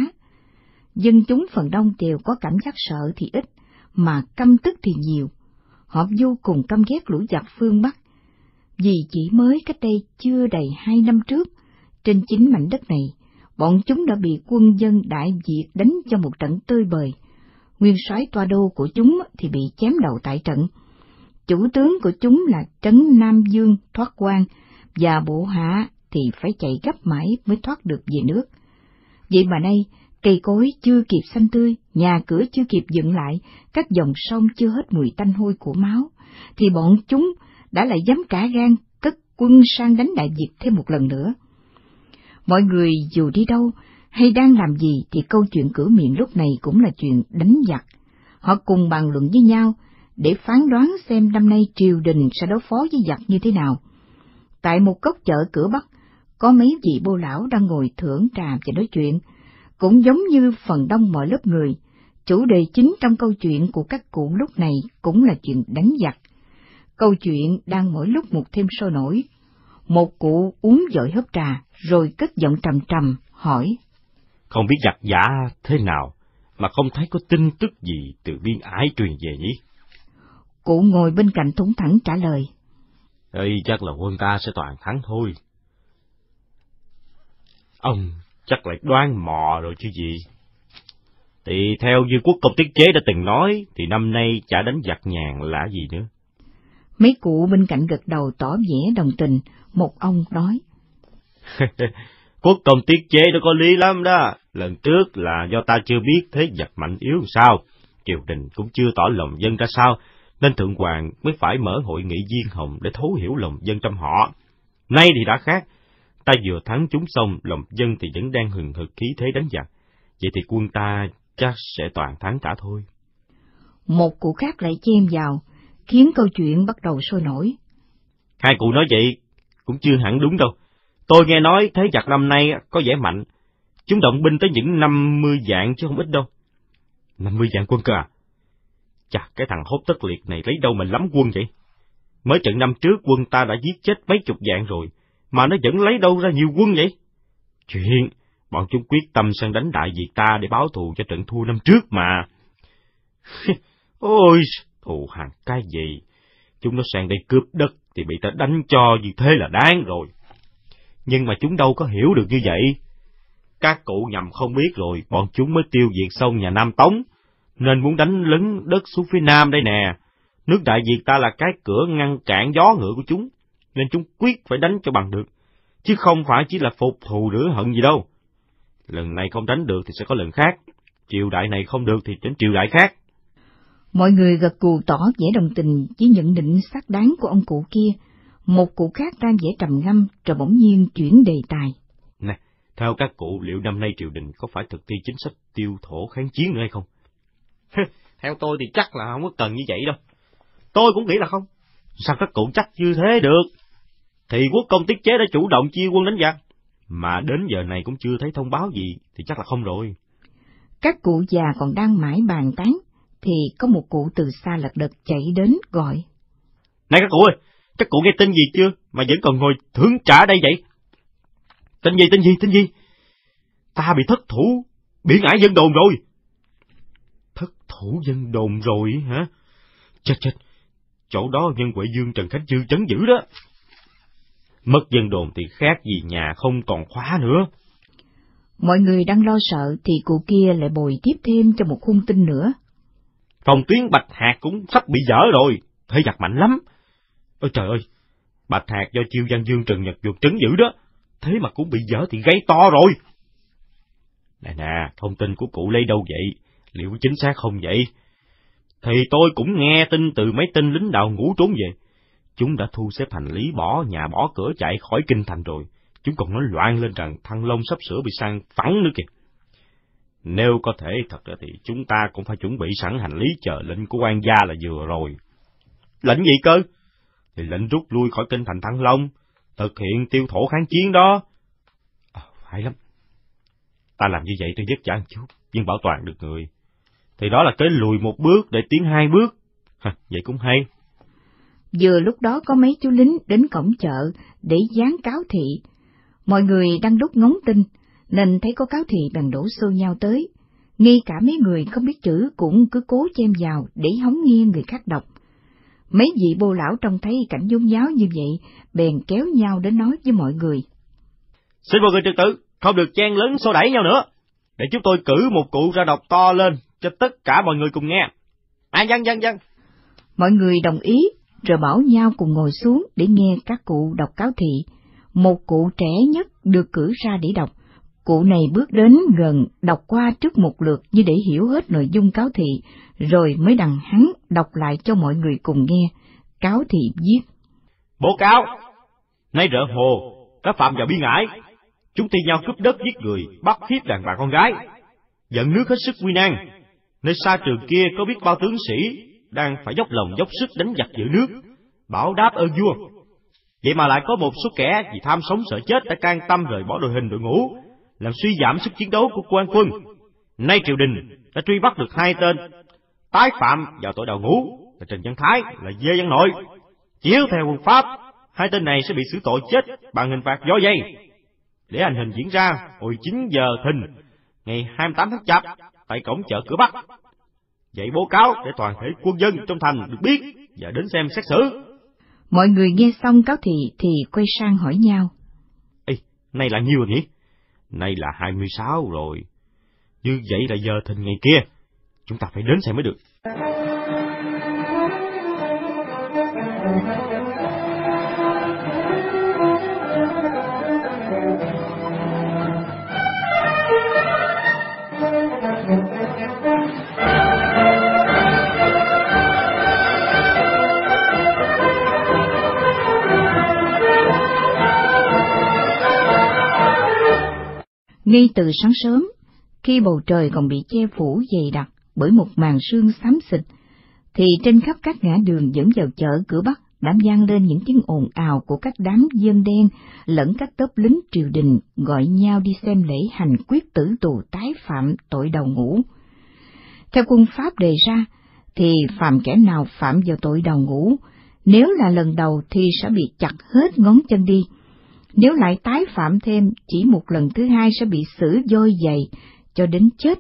Dân chúng phần đông đều có cảm giác sợ thì ít, mà căm tức thì nhiều. Họ vô cùng căm ghét lũ giặc phương Bắc, vì chỉ mới cách đây chưa đầy hai năm trước, trên chính mảnh đất này, bọn chúng đã bị quân dân Đại Việt đánh cho một trận tơi bời. Nguyên soái Toa Đô của chúng thì bị chém đầu tại trận. Chủ tướng của chúng là Trấn Nam Dương thoát quan, và bộ hạ thì phải chạy gấp mãi mới thoát được về nước. Vậy mà nay, cây cối chưa kịp xanh tươi, nhà cửa chưa kịp dựng lại, các dòng sông chưa hết mùi tanh hôi của máu, thì bọn chúng đã lại dám cả gan cất quân sang đánh Đại Việt thêm một lần nữa. Mọi người dù đi đâu hay đang làm gì thì câu chuyện cửa miệng lúc này cũng là chuyện đánh giặc. Họ cùng bàn luận với nhau để phán đoán xem năm nay triều đình sẽ đối phó với giặc như thế nào. Tại một góc chợ cửa Bắc, có mấy vị bô lão đang ngồi thưởng trà và nói chuyện. Cũng giống như phần đông mọi lớp người, chủ đề chính trong câu chuyện của các cụ lúc này cũng là chuyện đánh giặc. Câu chuyện đang mỗi lúc một thêm sôi nổi. Một cụ uống dội hớp trà, rồi cất giọng trầm trầm, hỏi. Không biết giặc giả thế nào, mà không thấy có tin tức gì từ biên ải truyền về nhỉ? Cụ ngồi bên cạnh thủng thẳng trả lời. Ê, chắc là quân ta sẽ toàn thắng thôi. Ông chắc lại đoán mò rồi chứ gì. Thì theo như Quốc công Tiết Chế đã từng nói, thì năm nay chả đánh giặc nhàn là gì nữa. Mấy cụ bên cạnh gật đầu tỏ vẻ đồng tình, một ông nói. Quốc công Tiết Chế đã có lý lắm đó, lần trước là do ta chưa biết thế giặc mạnh yếu sao, triều đình cũng chưa tỏ lòng dân ra sao, nên Thượng Hoàng mới phải mở hội nghị Diên Hồng để thấu hiểu lòng dân trong họ. Nay thì đã khác, ta vừa thắng chúng xong, lòng dân thì vẫn đang hừng hực khí thế đánh giặc, vậy thì quân ta chắc sẽ toàn thắng cả thôi. Một cụ khác lại chen vào, khiến câu chuyện bắt đầu sôi nổi. Hai cụ nói vậy cũng chưa hẳn đúng đâu. Tôi nghe nói thế giặc năm nay có vẻ mạnh, chúng động binh tới những năm mươi vạn chứ không ít đâu. Năm mươi vạn quân cơ à? Chà, cái thằng Hốt Tất Liệt này lấy đâu mà lắm quân vậy? Mới trận năm trước quân ta đã giết chết mấy chục vạn rồi, mà nó vẫn lấy đâu ra nhiều quân vậy? Chuyện, bọn chúng quyết tâm sang đánh Đại Việt ta để báo thù cho trận thua năm trước mà. Ôi, thù hằn cái gì? Chúng nó sang đây cướp đất thì bị ta đánh cho như thế là đáng rồi. Nhưng mà chúng đâu có hiểu được như vậy. Các cụ nhầm không biết rồi, bọn chúng mới tiêu diệt xong nhà Nam Tống, nên muốn đánh lấn đất xuống phía Nam đây nè. Nước Đại Việt ta là cái cửa ngăn cản gió ngựa của chúng, nên chúng quyết phải đánh cho bằng được, chứ không phải chỉ là phục thù rửa hận gì đâu. Lần này không đánh được thì sẽ có lần khác, triều đại này không được thì đến triều đại khác. Mọi người gật gù tỏ vẻ đồng tình với nhận định xác đáng của ông cụ kia. Một cụ khác đang vẻ trầm ngâm, rồi bỗng nhiên chuyển đề tài. Nè, theo các cụ, liệu năm nay triều đình có phải thực thi chính sách tiêu thổ kháng chiến nữa hay không? Theo tôi thì chắc là không có cần như vậy đâu. Tôi cũng nghĩ là không. Sao các cụ chắc như thế được? Thì Quốc công Tiết Chế đã chủ động chia quân đánh giặc, mà đến giờ này cũng chưa thấy thông báo gì, thì chắc là không rồi. Các cụ già còn đang mãi bàn tán, thì có một cụ từ xa lật đật chạy đến gọi. Này các cụ ơi, các cụ nghe tin gì chưa, mà vẫn còn ngồi thưởng trả đây vậy? Tin gì, tin gì, tin gì? Ta bị thất thủ, biển ải dân đồn rồi. Thất thủ dân đồn rồi hả? Chết chết, chỗ đó nhân Huệ Dương Trần Khánh Dư trấn giữ đó. Mất dân đồn thì khác gì nhà không còn khóa nữa. Mọi người đang lo sợ thì cụ kia lại bồi tiếp thêm cho một hung tin nữa. Phòng tuyến Bạch Hạc cũng sắp bị dở rồi, thế giặc mạnh lắm. Ôi trời ơi, Bạch Hạc do Chiêu Văn Dương Trần Nhật Duật trấn giữ đó, thế mà cũng bị dở thì gây to rồi. Nè nè, thông tin của cụ lấy đâu vậy? Liệu chính xác không vậy? Thì tôi cũng nghe tin từ mấy tên lính đào ngũ trốn về. Chúng đã thu xếp hành lý bỏ nhà bỏ cửa chạy khỏi kinh thành rồi. Chúng còn nói loạn lên rằng Thăng Long sắp sửa bị sang phẳng nữa kìa. Nếu có thể thật ra thì chúng ta cũng phải chuẩn bị sẵn hành lý chờ lệnh của quan gia là vừa rồi. Lệnh gì cơ? Thì lệnh rút lui khỏi kinh thành Thăng Long, thực hiện tiêu thổ kháng chiến đó. À, hay lắm. Ta làm như vậy tôi vất vả một chút, nhưng bảo toàn được người. Thì đó là cái lùi một bước để tiến hai bước. Hả, vậy cũng hay. Vừa lúc đó có mấy chú lính đến cổng chợ để dán cáo thị. Mọi người đang đốt ngóng tin, nên thấy có cáo thị bèn đổ xô nhau tới. Ngay cả mấy người không biết chữ cũng cứ cố chen vào để hóng nghe người khác đọc. Mấy vị bô lão trông thấy cảnh nhốn nháo như vậy, bèn kéo nhau đến nói với mọi người. Xin mọi người trật tự, không được chen lấn xô đẩy nhau nữa. Để chúng tôi cử một cụ ra đọc to lên, cho tất cả mọi người cùng nghe. À, dân, dân, dân. Mọi người đồng ý, rồi bảo nhau cùng ngồi xuống để nghe các cụ đọc cáo thị. Một cụ trẻ nhất được cử ra để đọc. Cụ này bước đến gần, đọc qua trước một lượt như để hiểu hết nội dung cáo thị, rồi mới đằng hắn đọc lại cho mọi người cùng nghe. Cáo thị viết: Bố cáo, nay rợ hồ đã phạm vào bi ngãi, chúng thi nhau cướp đất giết người, bắt hiếp đàn bà con gái, giận nước hết sức nguy nan. Nơi xa trường kia có biết bao tướng sĩ đang phải dốc lòng dốc sức đánh giặc giữ nước, bảo đáp ơn vua. Vậy mà lại có một số kẻ vì tham sống sợ chết đã can tâm rời bỏ đội hình đội ngũ, làm suy giảm sức chiến đấu của quan quân. Nay triều đình đã truy bắt được hai tên tái phạm vào tội đào ngũ là Trần Văn Thái, là Dê Văn Nội. Chiếu theo quân pháp, hai tên này sẽ bị xử tội chết bằng hình phạt gió dây. Để hành hình diễn ra hồi chín giờ thìn ngày hai mươi tám tháng Chạp tại cổng chợ Cửa Bắc. Vậy bố cáo để toàn thể quân dân trong thành được biết và đến xem xét xử. Mọi người nghe xong cáo thị thì quay sang hỏi nhau. Ê, nay là nhiêu rồi nhỉ? Nay là hai mươi sáu rồi. Như vậy là giờ thìn ngày kia. Chúng ta phải đến xem mới được. Ngay từ sáng sớm, khi bầu trời còn bị che phủ dày đặc bởi một màn sương xám xịt, thì trên khắp các ngã đường dẫn vào chợ Cửa Bắc đã vang lên những tiếng ồn ào của các đám dân đen lẫn các tốp lính triều đình gọi nhau đi xem lễ hành quyết tử tù tái phạm tội đầu ngũ. Theo quân pháp đề ra, thì phạm kẻ nào phạm vào tội đầu ngũ, nếu là lần đầu thì sẽ bị chặt hết ngón chân đi. Nếu lại tái phạm thêm, chỉ một lần thứ hai sẽ bị xử dôi dày cho đến chết.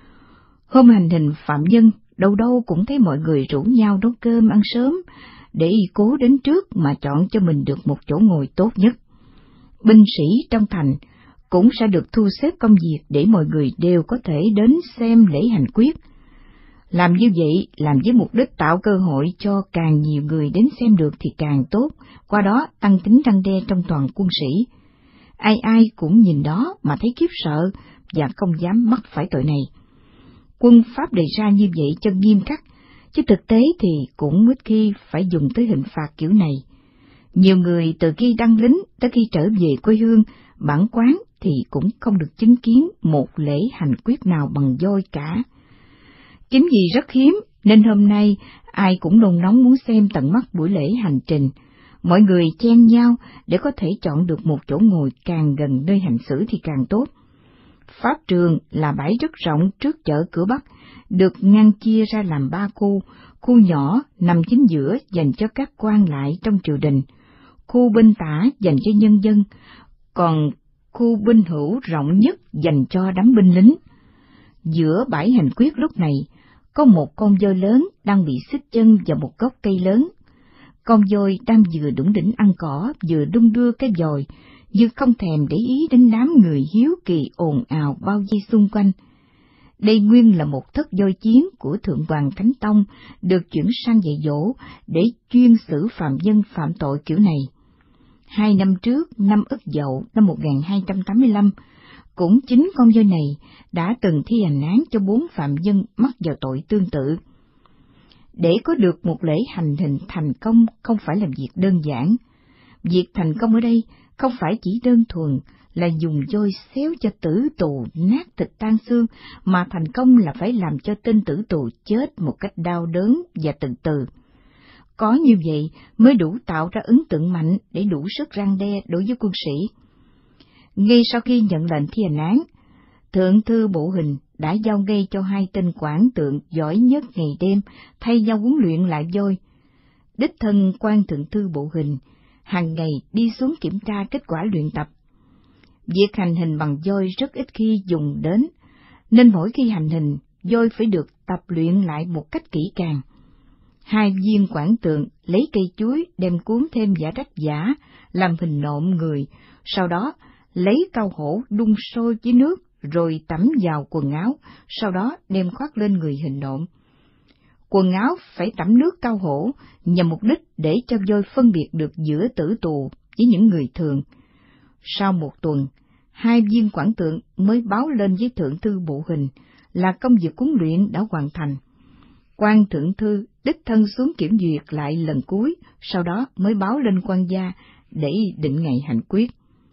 Hôm hành hình phạm nhân, đâu đâu cũng thấy mọi người rủ nhau nấu cơm ăn sớm, để cố đến trước mà chọn cho mình được một chỗ ngồi tốt nhất. Binh sĩ trong thành cũng sẽ được thu xếp công việc để mọi người đều có thể đến xem lễ hành quyết. Làm như vậy, làm với mục đích tạo cơ hội cho càng nhiều người đến xem được thì càng tốt, qua đó tăng tính răn đe trong toàn quân sĩ. Ai ai cũng nhìn đó mà thấy khiếp sợ và không dám mắc phải tội này. Quân pháp đề ra như vậy cho nghiêm khắc, chứ thực tế thì cũng ít khi phải dùng tới hình phạt kiểu này. Nhiều người từ khi đăng lính tới khi trở về quê hương, bản quán thì cũng không được chứng kiến một lễ hành quyết nào bằng voi cả. Chính vì rất hiếm nên hôm nay ai cũng nôn nóng muốn xem tận mắt buổi lễ hành trình. Mọi người chen nhau để có thể chọn được một chỗ ngồi càng gần nơi hành xử thì càng tốt. Pháp trường là bãi rất rộng trước chợ Cửa Bắc, được ngăn chia ra làm ba khu, khu nhỏ nằm chính giữa dành cho các quan lại trong triều đình, khu bên tả dành cho nhân dân, còn khu bên hữu rộng nhất dành cho đám binh lính. Giữa bãi hành quyết lúc này, có một con voi lớn đang bị xích chân vào một gốc cây lớn. Con voi đang vừa đủng đỉnh ăn cỏ, vừa đung đưa cái dòi, như không thèm để ý đến đám người hiếu kỳ ồn ào bao vây xung quanh. Đây nguyên là một thất voi chiến của Thượng Hoàng Thánh Tông, được chuyển sang dạy dỗ để chuyên xử phạm nhân phạm tội kiểu này. Hai năm trước, năm Ất Dậu năm một nghìn hai trăm tám mươi lăm, cũng chính con voi này đã từng thi hành án cho bốn phạm nhân mắc vào tội tương tự. Để có được một lễ hành hình thành công không phải là việc đơn giản. Việc thành công ở đây không phải chỉ đơn thuần là dùng voi xéo cho tử tù nát thịt tan xương, mà thành công là phải làm cho tên tử tù chết một cách đau đớn và từ từ. Có như vậy mới đủ tạo ra ấn tượng mạnh để đủ sức răn đe đối với quân sĩ. Ngay sau khi nhận lệnh thi hành án, Thượng thư Bộ Hình đã giao ngay cho hai tên quản tượng giỏi nhất ngày đêm thay nhau huấn luyện lại voi. Đích thân quan Thượng thư Bộ Hình hàng ngày đi xuống kiểm tra kết quả luyện tập. Việc hành hình bằng voi rất ít khi dùng đến, nên mỗi khi hành hình, voi phải được tập luyện lại một cách kỹ càng. Hai viên quản tượng lấy cây chuối đem cuốn thêm vả rách giả, làm hình nộm người, sau đó lấy cao hổ đun sôi với nước, rồi tẩm vào quần áo, sau đó đem khoác lên người hình nộm. Quần áo phải tẩm nước cao hổ, nhằm mục đích để cho voi phân biệt được giữa tử tù với những người thường. Sau một tuần, hai viên quản tượng mới báo lên với Thượng thư Bộ Hình là công việc huấn luyện đã hoàn thành. Quan Thượng thư đích thân xuống kiểm duyệt lại lần cuối, sau đó mới báo lên quan gia để định ngày hành quyết.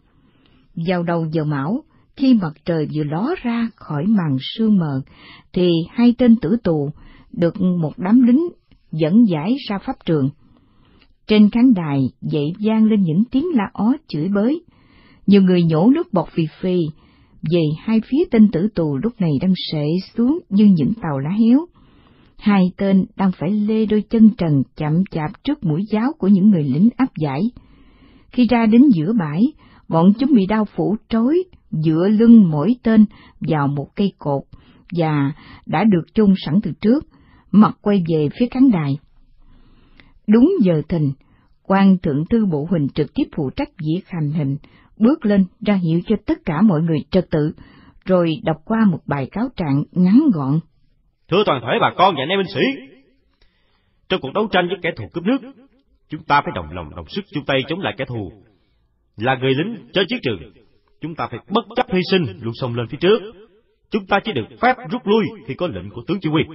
Vào đầu giờ mão, khi mặt trời vừa ló ra khỏi màn sương mờ, thì hai tên tử tù được một đám lính dẫn giải ra pháp trường. Trên khán đài dậy vang lên những tiếng la ó chửi bới. Nhiều người nhổ nước bọt phì phì, về hai phía tên tử tù lúc này đang sệ xuống như những tàu lá héo. Hai tên đang phải lê đôi chân trần chậm chạp trước mũi giáo của những người lính áp giải. Khi ra đến giữa bãi, bọn chúng bị đao phủ trói, dựa lưng mỗi tên vào một cây cột, và đã được chôn sẵn từ trước, mặt quay về phía khán đài. Đúng giờ thìn, quan Thượng thư Bộ Hình trực tiếp phụ trách việc hành hình, bước lên ra hiệu cho tất cả mọi người trật tự, rồi đọc qua một bài cáo trạng ngắn gọn. Thưa toàn thể bà con và anh em binh sĩ, trong cuộc đấu tranh với kẻ thù cướp nước, chúng ta phải đồng lòng đồng sức chung tay chống lại kẻ thù. Là người lính trên chiến trường, chúng ta phải bất chấp hy sinh luôn xông lên phía trước. Chúng ta chỉ được phép rút lui khi có lệnh của tướng chỉ huy.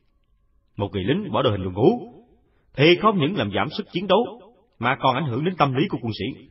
Một người lính bỏ đội hình đội ngũ thì không những làm giảm sức chiến đấu mà còn ảnh hưởng đến tâm lý của quân sĩ.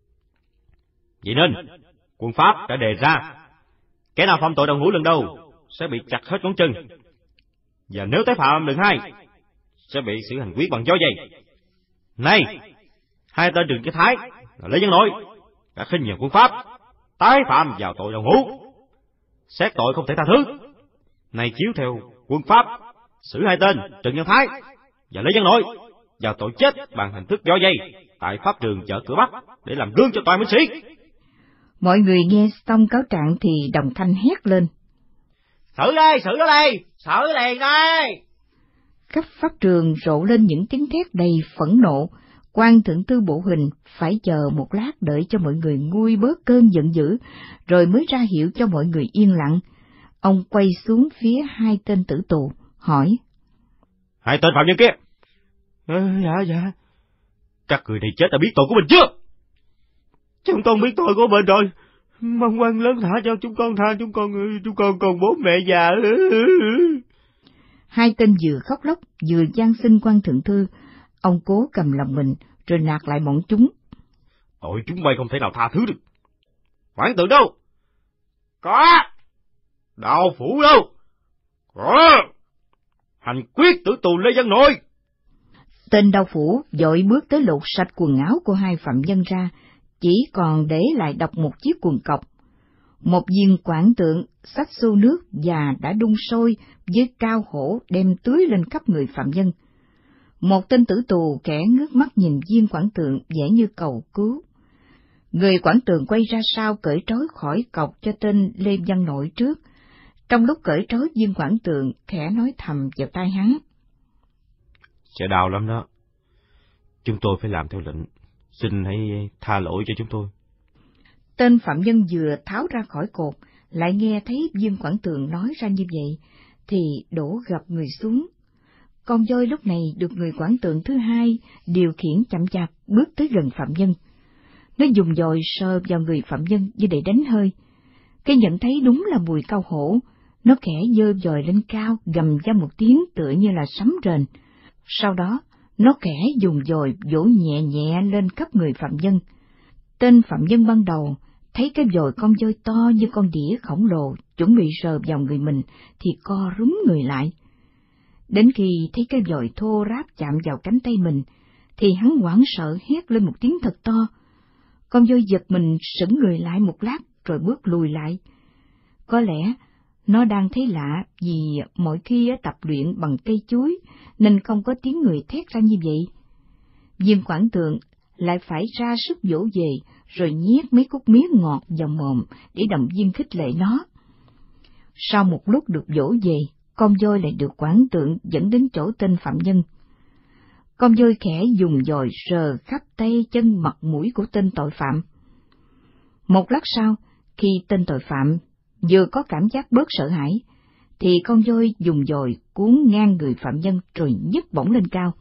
Vậy nên quân Pháp đã đề ra kẻ nào phạm tội đầu ngũ lần đầu sẽ bị chặt hết ngón chân, và nếu tái phạm lần hai sẽ bị xử hành quyết bằng gió dây. Này, hai tên Trần Chí Thái là Lê Văn Nội đã khinh nhờn quân Pháp, tái phạm vào tội đầu ngũ, xét tội không thể tha thứ. Này chiếu theo quân Pháp, xử hai tên Trần Văn Thái và Lê Văn Nội vào tội chết bằng hình thức gió dây tại pháp trường chợ Cửa Bắc để làm gương cho toàn binh sĩ. Mọi người nghe xong cáo trạng thì đồng thanh hét lên: Xử đây, xử nó đây, xử liền đây! Khắp pháp trường rộ lên những tiếng thét đầy phẫn nộ. Quan Thượng thư Bộ Hình phải chờ một lát đợi cho mọi người nguôi bớt cơn giận dữ, rồi mới ra hiệu cho mọi người yên lặng. Ông quay xuống phía hai tên tử tù, hỏi: Hai tên phạm nhân kia, à, dạ dạ, các người này chết đã biết tội của mình chưa? Chúng con biết tội của mình rồi, mong quan lớn thả cho chúng con tha, chúng con chúng con còn bố mẹ già. Hai tên vừa khóc lóc vừa van xin quan thượng thư. Ông cố cầm lòng mình rồi nạt lại bọn chúng: Tội chúng bay không thể nào tha thứ được. Quản tượng đâu? Có. Đạo phủ đâu? Có. Hành quyết tử tù Lê Văn Nội. Tên đao phủ vội bước tới lột sạch quần áo của hai phạm nhân ra, chỉ còn để lại đọc một chiếc quần cộc. Một viên quản tượng xách xô nước và đã đun sôi với cao hổ đem tưới lên khắp người phạm nhân. Một tên tử tù kẻ ngước mắt nhìn viên quản tượng vẻ như cầu cứu. Người quản tượng quay ra sau cởi trói khỏi cọc cho tên Lê Văn Nội trước. Trong lúc cởi trói, viên quản tượng khẽ nói thầm vào tai hắn: Sẽ đau lắm đó. Chúng tôi phải làm theo lệnh. Xin hãy tha lỗi cho chúng tôi. Tên phạm nhân vừa tháo ra khỏi cột, lại nghe thấy viên quản tượng nói ra như vậy, thì đổ gập người xuống. Con voi lúc này được người quản tượng thứ hai điều khiển chậm chạp bước tới gần phạm nhân. Nó dùng dòi sờ vào người phạm nhân như để đánh hơi. Cái nhận thấy đúng là mùi cao hổ, nó khẽ giơ dòi lên cao, gầm ra một tiếng tựa như là sấm rền. Sau đó, nó khẽ dùng dòi vỗ nhẹ nhẹ lên khắp người phạm nhân. Tên phạm nhân ban đầu thấy cái dòi con voi to như con đĩa khổng lồ chuẩn bị sờ vào người mình thì co rúm người lại. Đến khi thấy cái dòi thô ráp chạm vào cánh tay mình, thì hắn hoảng sợ hét lên một tiếng thật to. Con voi giật mình sững người lại một lát rồi bước lùi lại. Có lẽ nó đang thấy lạ vì mỗi khi tập luyện bằng cây chuối nên không có tiếng người thét ra như vậy. Viên quản tượng lại phải ra sức dỗ về rồi nhét mấy khúc mía ngọt vào mồm để động viên khích lệ nó. Sau một lúc được dỗ về, con voi lại được quản tượng dẫn đến chỗ tên phạm nhân. Con voi khẽ dùng dòi sờ khắp tay chân mặt mũi của tên tội phạm. Một lát sau, khi tên tội phạm vừa có cảm giác bớt sợ hãi, thì con voi dùng dòi cuốn ngang người phạm nhân rồi nhấc bổng lên cao.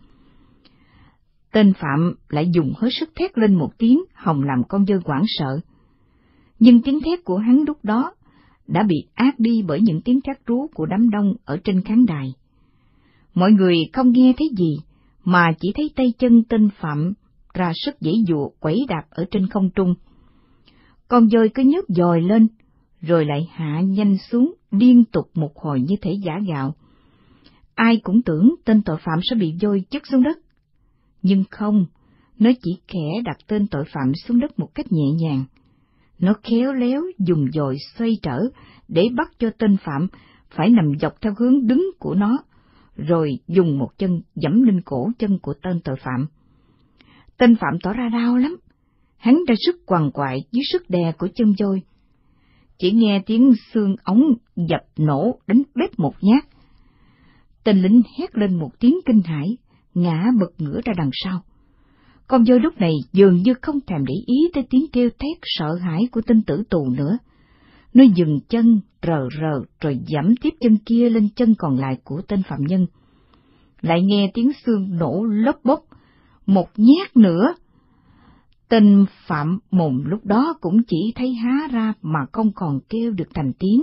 Tên phạm lại dùng hết sức thét lên một tiếng, hòng làm con voi hoảng sợ. Nhưng tiếng thét của hắn lúc đó đã bị át đi bởi những tiếng trát rú của đám đông ở trên khán đài. Mọi người không nghe thấy gì, mà chỉ thấy tay chân tên phạm ra sức giãy giụa quẩy đạp ở trên không trung. Con voi cứ nhấc dòi lên, rồi lại hạ nhanh xuống liên tục một hồi như thể giã gạo. Ai cũng tưởng tên tội phạm sẽ bị voi chất xuống đất. Nhưng không, nó chỉ khẽ đặt tên tội phạm xuống đất một cách nhẹ nhàng. Nó khéo léo dùng dòi xoay trở để bắt cho tên phạm phải nằm dọc theo hướng đứng của nó, rồi dùng một chân giẫm lên cổ chân của tên tội phạm. Tên phạm tỏ ra đau lắm, hắn ra sức quằn quại dưới sức đè của chân voi. Chỉ nghe tiếng xương ống dập nổ đánh bếp một nhát. Tên lính hét lên một tiếng kinh hãi, ngã bật ngửa ra đằng sau. Con voi lúc này dường như không thèm để ý tới tiếng kêu thét sợ hãi của tên tử tù nữa. Nó dừng chân, rờ rờ, rồi giẫm tiếp chân kia lên chân còn lại của tên phạm nhân. Lại nghe tiếng xương nổ lốp bốp, một nhát nữa. Tên phạm mồm lúc đó cũng chỉ thấy há ra mà không còn kêu được thành tiếng.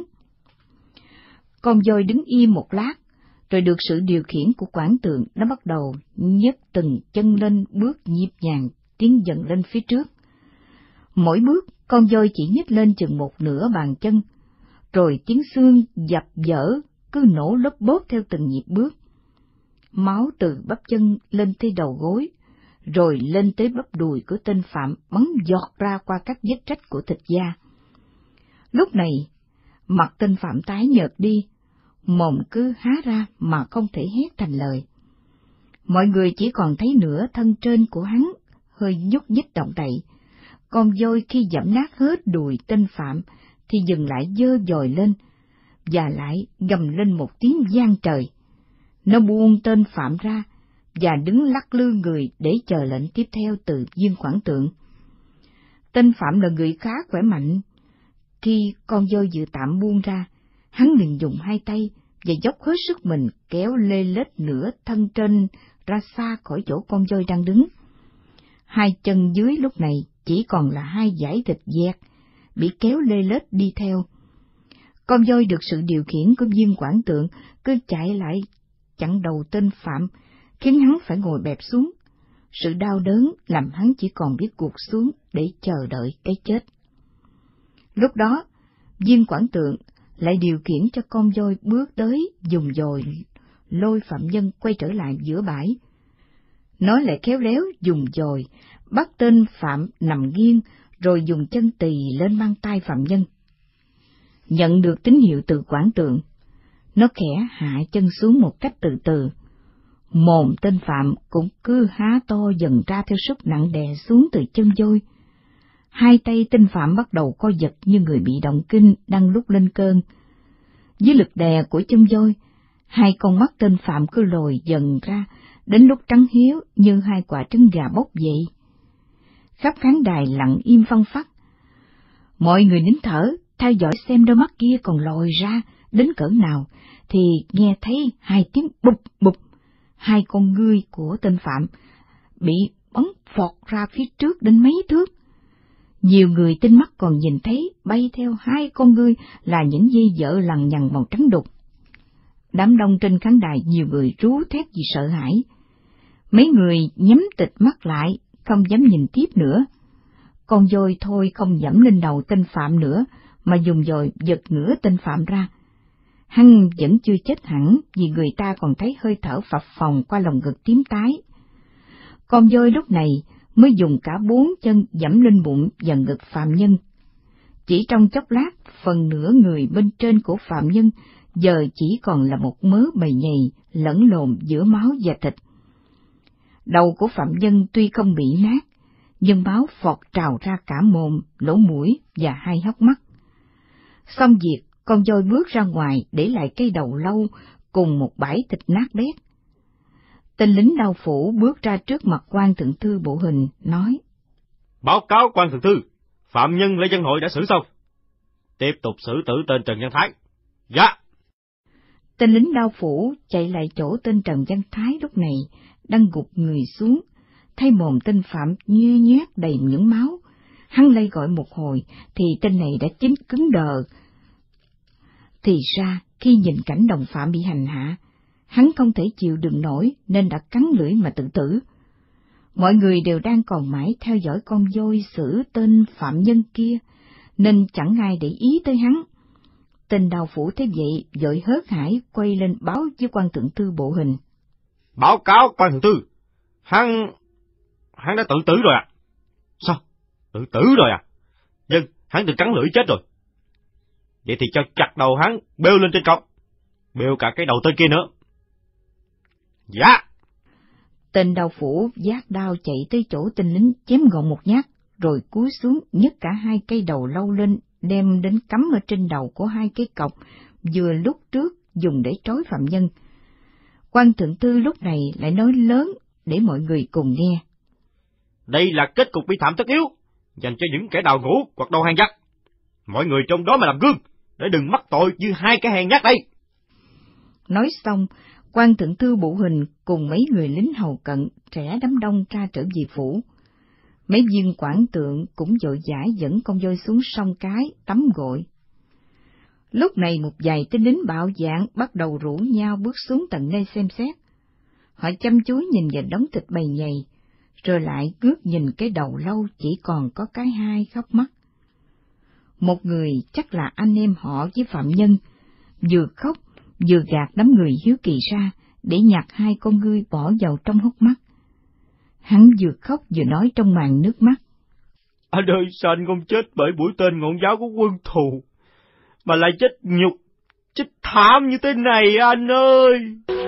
Con voi đứng im một lát, rồi được sự điều khiển của quản tượng, nó bắt đầu nhấc từng chân lên, bước nhịp nhàng, tiến dần lên phía trước. Mỗi bước, con voi chỉ nhích lên chừng một nửa bàn chân, rồi tiếng xương dập dở cứ nổ lốp bốp theo từng nhịp bước. Máu từ bắp chân lên tới đầu gối, rồi lên tới bắp đùi của tên phạm bắn giọt ra qua các vết rách của thịt da. Lúc này, mặt tên phạm tái nhợt đi, mồm cứ há ra mà không thể hét thành lời. Mọi người chỉ còn thấy nửa thân trên của hắn hơi nhúc nhích động đậy. Con voi khi giẫm nát hết đùi tên phạm thì dừng lại giơ dòi lên, và lại gầm lên một tiếng vang trời. Nó buông tên phạm ra và đứng lắc lư người để chờ lệnh tiếp theo từ viên quản tượng. Tên phạm là người khá khỏe mạnh. Khi con voi dự tạm buông ra, hắn liền dùng hai tay và dốc hết sức mình kéo lê lết nửa thân trên ra xa khỏi chỗ con voi đang đứng. Hai chân dưới lúc này chỉ còn là hai dải thịt dẹt, bị kéo lê lết đi theo. Con voi được sự điều khiển của viên quản tượng cứ chạy lại chặn đầu tên phạm, khiến hắn phải ngồi bẹp xuống. Sự đau đớn làm hắn chỉ còn biết gục xuống để chờ đợi cái chết. Lúc đó, viên quản tượng lại điều khiển cho con voi bước tới dùng dòi lôi phạm nhân quay trở lại giữa bãi. Nó lại khéo léo dùng dòi bắt tên phạm nằm nghiêng, rồi dùng chân tì lên mang tay phạm nhân. Nhận được tín hiệu từ quản tượng, nó khẽ hạ chân xuống một cách từ từ. Mồm tên phạm cũng cứ há to dần ra theo sức nặng đè xuống từ chân voi. Hai tay tên phạm bắt đầu co giật như người bị động kinh đang lúc lên cơn. Dưới lực đè của chân voi, hai con mắt tên phạm cứ lồi dần ra, đến lúc trắng hiếu như hai quả trứng gà bốc vậy. Khắp khán đài lặng im phăng phắc. Mọi người nín thở, theo dõi xem đôi mắt kia còn lồi ra đến cỡ nào, thì nghe thấy hai tiếng bụp bụp, hai con ngươi của tên Phạm bị bắn phọt ra phía trước đến mấy thước. Nhiều người tinh mắt còn nhìn thấy bay theo hai con ngươi là những dây dợ lằn nhằn màu trắng đục. Đám đông trên khán đài nhiều người rú thét vì sợ hãi. Mấy người nhắm tịt mắt lại, không dám nhìn tiếp nữa. Con dôi thôi không dẫm lên đầu tên Phạm nữa, mà dùng dòi giật ngửa tên Phạm ra. Hắn vẫn chưa chết hẳn, vì người ta còn thấy hơi thở phập phồng qua lồng ngực tím tái. Con dôi lúc này mới dùng cả bốn chân dẫm lên bụng và ngực phạm nhân. Chỉ trong chốc lát, phần nửa người bên trên của phạm nhân giờ chỉ còn là một mớ bầy nhầy lẫn lộn giữa máu và thịt. Đầu của phạm nhân tuy không bị nát, nhưng máu phọt trào ra cả mồm, lỗ mũi và hai hốc mắt. Xong việc, con voi bước ra ngoài để lại cái đầu lâu cùng một bãi thịt nát bét. Tên lính đao phủ bước ra trước mặt quan thượng thư bộ hình, nói: Báo cáo quan thượng thư, phạm nhân Lê Văn Hội đã xử xong. Tiếp tục xử tử tên Trần Văn Thái. Dạ. Tên lính đao phủ chạy lại chỗ tên Trần Văn Thái lúc này đang gục người xuống, thấy mồm tên Phạm nhe nhét đầy những máu. Hắn lay gọi một hồi thì tên này đã chín cứng đờ. Thì ra khi nhìn cảnh đồng phạm bị hành hạ, hắn không thể chịu đựng nổi nên đã cắn lưỡi mà tự tử. Mọi người đều đang còn mãi theo dõi con voi xử tên phạm nhân kia, nên chẳng ai để ý tới hắn. Tên đao phủ thấy vậy, vội hớt hải quay lên báo với quan thượng thư bộ hình. Báo cáo quan thượng thư, hắn... hắn đã tự tử rồi à? Sao? Tự tử rồi à? Dân, hắn được cắn lưỡi chết rồi. Vậy thì cho chặt đầu hắn, bêu lên trên cọc, bêu cả cái đầu tên kia nữa. Dạ. Tên đao phủ vác đao chạy tới chỗ tên lính chém gọn một nhát, rồi cúi xuống nhấc cả hai cây đầu lâu lên, đem đến cắm ở trên đầu của hai cái cọc vừa lúc trước dùng để trói phạm nhân. Quan thượng thư lúc này lại nói lớn để mọi người cùng nghe. Đây là kết cục bi thảm tất yếu dành cho những kẻ đào ngũ hoặc đầu hàng giặc. Mọi người trong đó mà làm gương, để đừng mắc tội như hai cái hèn nhát đây. Nói xong, quan thượng thư bộ hình cùng mấy người lính hầu cận trẻ đám đông ra trở về phủ. Mấy viên quản tượng cũng vội vã dẫn con voi xuống sông Cái tắm gội. Lúc này một vài tên lính bạo dạn bắt đầu rủ nhau bước xuống tận nơi xem xét. Họ chăm chú nhìn vào đống thịt bầy nhầy, rồi lại ngước nhìn cái đầu lâu chỉ còn có cái hai góc mắt. Một người chắc là anh em họ với phạm nhân, vừa khóc vừa gạt đám người hiếu kỳ ra để nhặt hai con ngươi bỏ vào trong hốc mắt. Hắn vừa khóc vừa nói trong màn nước mắt. Anh ơi, sao anh không chết bởi mũi tên ngọn giáo của quân thù, mà lại chết nhục, chết thảm như thế này anh ơi.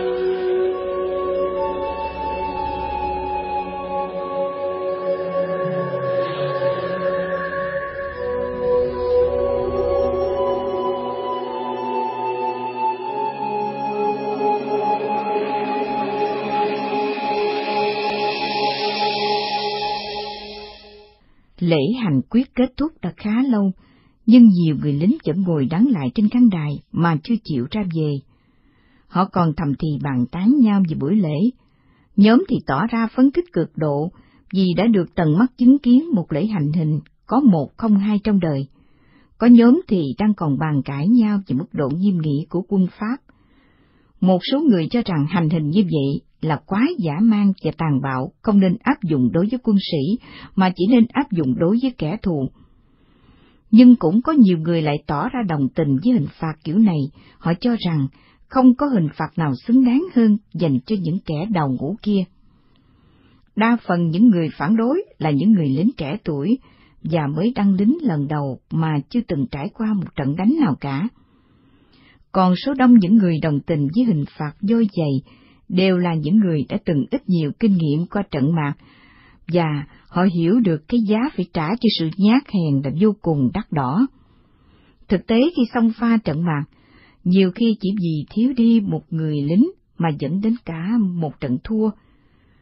Lễ hành quyết kết thúc đã khá lâu, nhưng nhiều người lính vẫn ngồi đắn lại trên khán đài mà chưa chịu ra về. Họ còn thầm thì bàn tán nhau về buổi lễ. Nhóm thì tỏ ra phấn khích cực độ vì đã được tận mắt chứng kiến một lễ hành hình có một không hai trong đời. Có nhóm thì đang còn bàn cãi nhau về mức độ nghiêm nghị của quân Pháp. Một số người cho rằng hành hình như vậy là quá dã man và tàn bạo, không nên áp dụng đối với quân sĩ, mà chỉ nên áp dụng đối với kẻ thù. Nhưng cũng có nhiều người lại tỏ ra đồng tình với hình phạt kiểu này, họ cho rằng không có hình phạt nào xứng đáng hơn dành cho những kẻ đào ngũ kia. Đa phần những người phản đối là những người lính trẻ tuổi và mới đăng lính lần đầu mà chưa từng trải qua một trận đánh nào cả. Còn số đông những người đồng tình với hình phạt vôi dày đều là những người đã từng ít nhiều kinh nghiệm qua trận mạc, và họ hiểu được cái giá phải trả cho sự nhát hèn là vô cùng đắt đỏ. Thực tế khi xông pha trận mạc, nhiều khi chỉ vì thiếu đi một người lính mà dẫn đến cả một trận thua.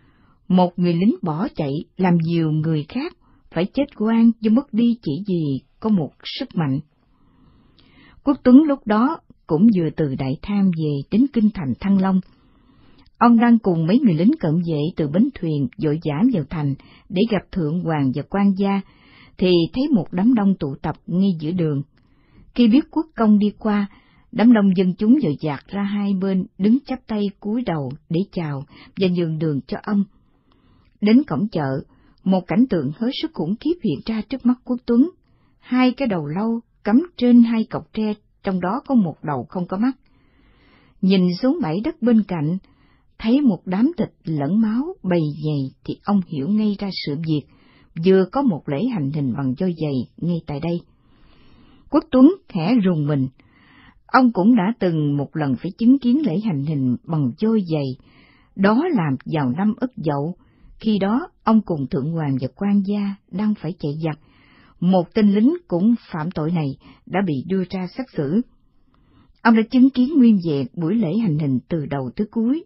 Một người lính bỏ chạy làm nhiều người khác phải chết oan do mất đi chỉ vì có một sức mạnh. Quốc Tuấn lúc đó cũng vừa từ Đại Tham về đến kinh thành Thăng Long. Ông đang cùng mấy người lính cận vệ từ bến thuyền vội vã vào thành để gặp Thượng Hoàng và quan gia, thì thấy một đám đông tụ tập ngay giữa đường. Khi biết quốc công đi qua, đám đông dân chúng vội dạt ra hai bên, đứng chắp tay cúi đầu để chào và nhường đường cho ông. Đến cổng chợ, một cảnh tượng hết sức khủng khiếp hiện ra trước mắt Quốc Tuấn. Hai cái đầu lâu cắm trên hai cọc tre, trong đó có một đầu không có mắt. Nhìn xuống bãi đất bên cạnh, thấy một đám thịt lẫn máu bầy nhầy thì ông hiểu ngay ra sự việc, vừa có một lễ hành hình bằng voi giày ngay tại đây. Quốc Tuấn khẽ rùng mình. Ông cũng đã từng một lần phải chứng kiến lễ hành hình bằng voi giày, đó là vào năm Ất Dậu. Khi đó ông cùng Thượng Hoàng và quan gia đang phải chạy giặc, một tên lính cũng phạm tội này đã bị đưa ra xét xử. Ông đã chứng kiến nguyên vẹn buổi lễ hành hình từ đầu tới cuối.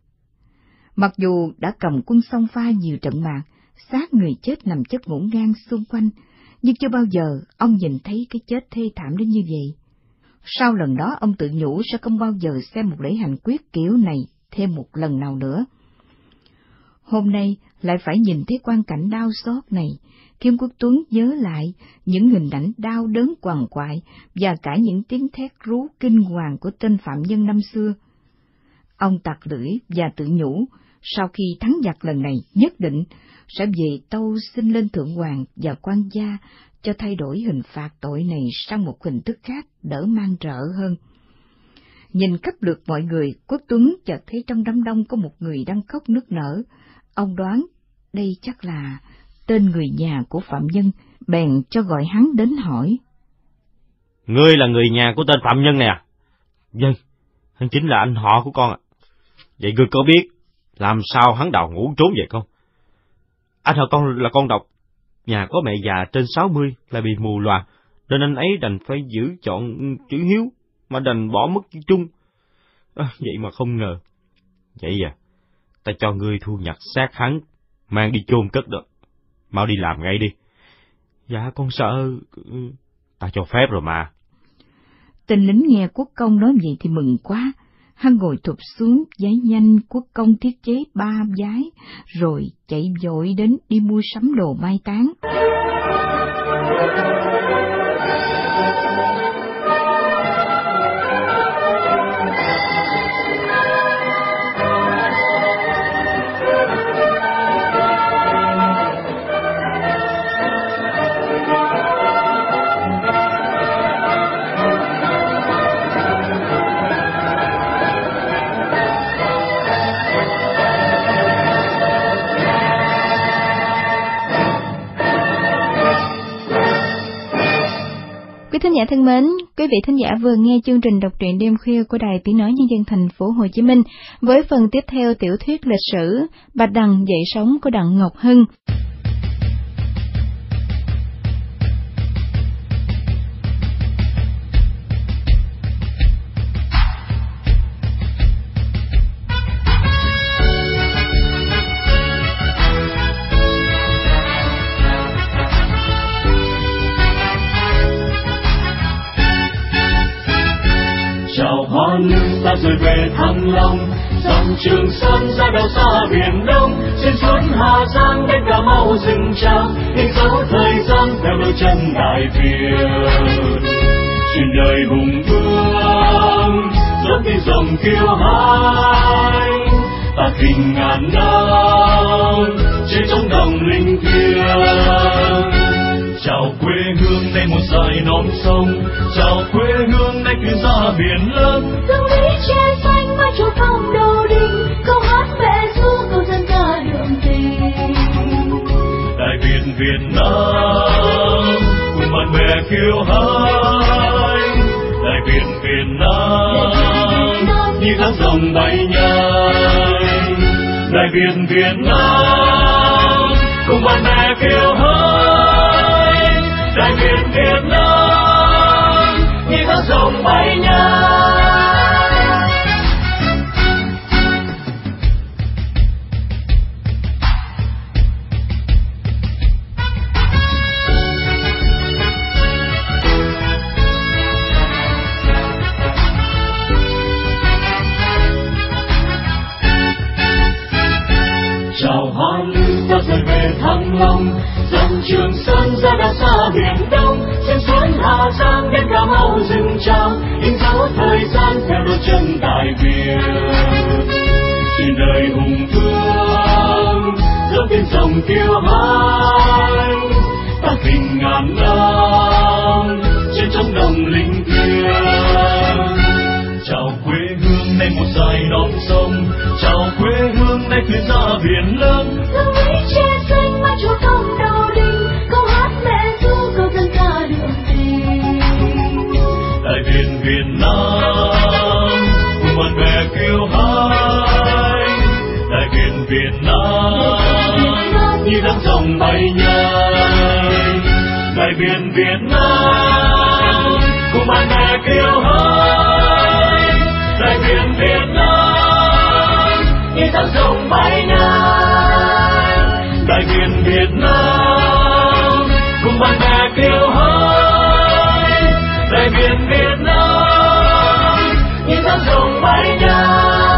Mặc dù đã cầm quân xông pha nhiều trận mạc, xác người chết nằm chất ngổn ngang xung quanh, nhưng chưa bao giờ ông nhìn thấy cái chết thê thảm đến như vậy. Sau lần đó ông tự nhủ sẽ không bao giờ xem một lễ hành quyết kiểu này thêm một lần nào nữa. Hôm nay lại phải nhìn thấy quang cảnh đau xót này, khiến Quốc Tuấn nhớ lại những hình ảnh đau đớn quằn quại và cả những tiếng thét rú kinh hoàng của tên phạm nhân năm xưa. Ông tặc lưỡi và tự nhủ, sau khi thắng giặc lần này nhất định sẽ về tâu xin lên Thượng Hoàng và quan gia cho thay đổi hình phạt tội này sang một hình thức khác đỡ mang rợ hơn. Nhìn khắp lượt mọi người, Quốc Tuấn chợt thấy trong đám đông có một người đang khóc nức nở. Ông đoán đây chắc là tên người nhà của phạm nhân, bèn cho gọi hắn đến hỏi. Ngươi là người nhà của tên phạm nhân này à? Vâng, hắn chính là anh họ của con ạ. Vậy ngươi có biết làm sao hắn đào ngũ trốn vậy không? Anh họ con là con độc, nhà có mẹ già trên sáu mươi lại bị mù lòa, nên anh ấy đành phải giữ chọn chữ hiếu mà đành bỏ mất chữ chung. À, vậy mà không ngờ. Vậy à, ta cho ngươi thu nhặt xác hắn, mang đi chôn cất được. Mau đi làm ngay đi. Dạ con sợ. Ta cho phép rồi mà. Tên lính nghe quốc công nói vậy thì mừng quá. Hắn ngồi thụp xuống, giấy nhanh quốc công thiết chế ba giái, rồi chạy vội đến đi mua sắm đồ mai táng. Quý thính giả thân mến, quý vị thính giả vừa nghe chương trình đọc truyện đêm khuya của Đài Tiếng nói Nhân dân thành phố Hồ Chí Minh với phần tiếp theo tiểu thuyết lịch sử Bạch Đằng dậy sóng của Đặng Ngọc Hưng. Ta rồi về Thăng Long, dòng Trường Sơn ra đầu xa biển Đông, xuyên suốt Hà Giang đến Cà Mau rừng tràm, in dấu thời gian theo đôi chân Đại Việt. Chuyện đời hùng vương, dốc đi dòng kiêu hãnh, ta kinh ngàn năm trên trong đồng linh thiêng. Chào quê hương đây một dải non sông, chào quê hương đây thuyền ra biển lớn. Từng lý che xanh mái chùa phong đầu đình, câu hát mẹ ru câu dân ca đường tình. Đại Việt Việt Nam cùng bạn bè kiêu hãnh, Đại Việt Việt Nam như tháng rồng bay nhanh. Đại Việt Việt Nam cùng bạn bè kiêu hãnh, Đại Việt Việt Nam như tháng rồng bay nhanh. dòng Trường Sơn ra đảo xa biển Đông, xuyên suốt Hà Giang đến Cà Mau rừng tràm, in dấu thời gian theo đôi chân Đại Việt. Chuyện đời hùng vương dẫm trên dòng kiêu hãnh, ta hình ngàn năm trên trong đồng linh thiêng. Chào quê hương nay một dải non sông, chào quê hương nay thuyền ra biển lớn. Hương ấy che xanh mai chúa công đầu đình, câu hát mẹ ru câu dân ca đường tình. Đại Việt Việt Nam cùng bạn bè kiêu hãnh, Đại Việt Việt Nam như dòng sông bay nhanh. Đại Việt Việt Nam cùng bạn bè kiêu hãnh, Đại Việt Việt Nam như dòng sông bay nhanh. Đại Việt Việt Nam cùng bạn bè kiêu hãnh, Đại Việt Việt Nam như dòng sông bay nhanh.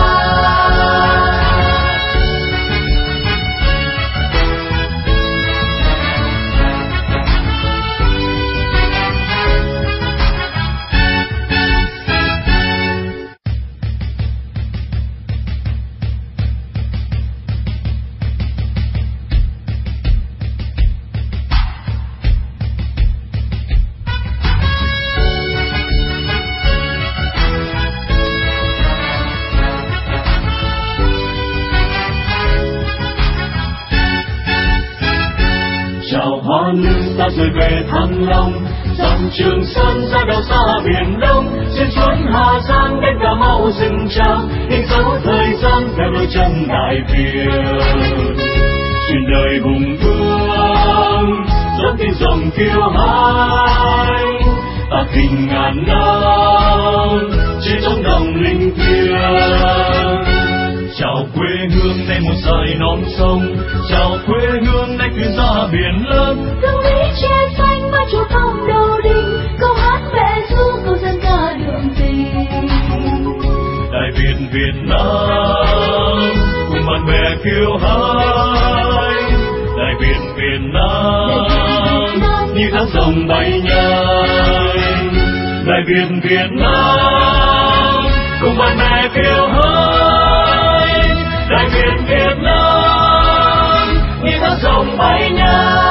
Hoa lư ta rời về Thăng Long, dòng Trường Sơn ra đảo xa biển Đông, xuyên suốt Hà Giang đến Cà Mau rừng tràm, in dấu thời gian theo đôi chân Đại Việt. Chuyện đời hùng vương dẫm trên dòng kiêu hãnh, ta hình ngàn năm trên trong đồng linh thiêng. Chào quê hương nay một dải non sông, chào quê hương nay thuyền ra biển lớn. Hương ấy che xanh mai chúa công đầu đình, câu hát mẹ ru câu dân ca đường tình. Đại Việt Việt Nam cùng bạn bè kiêu hãnh, Đại Việt Việt Nam như tháng sông bay nhanh. Đại Việt Việt Nam cùng bạn bè kiêu hãnh, Đại Việt Việt Nam như tháng sông bay nhanh.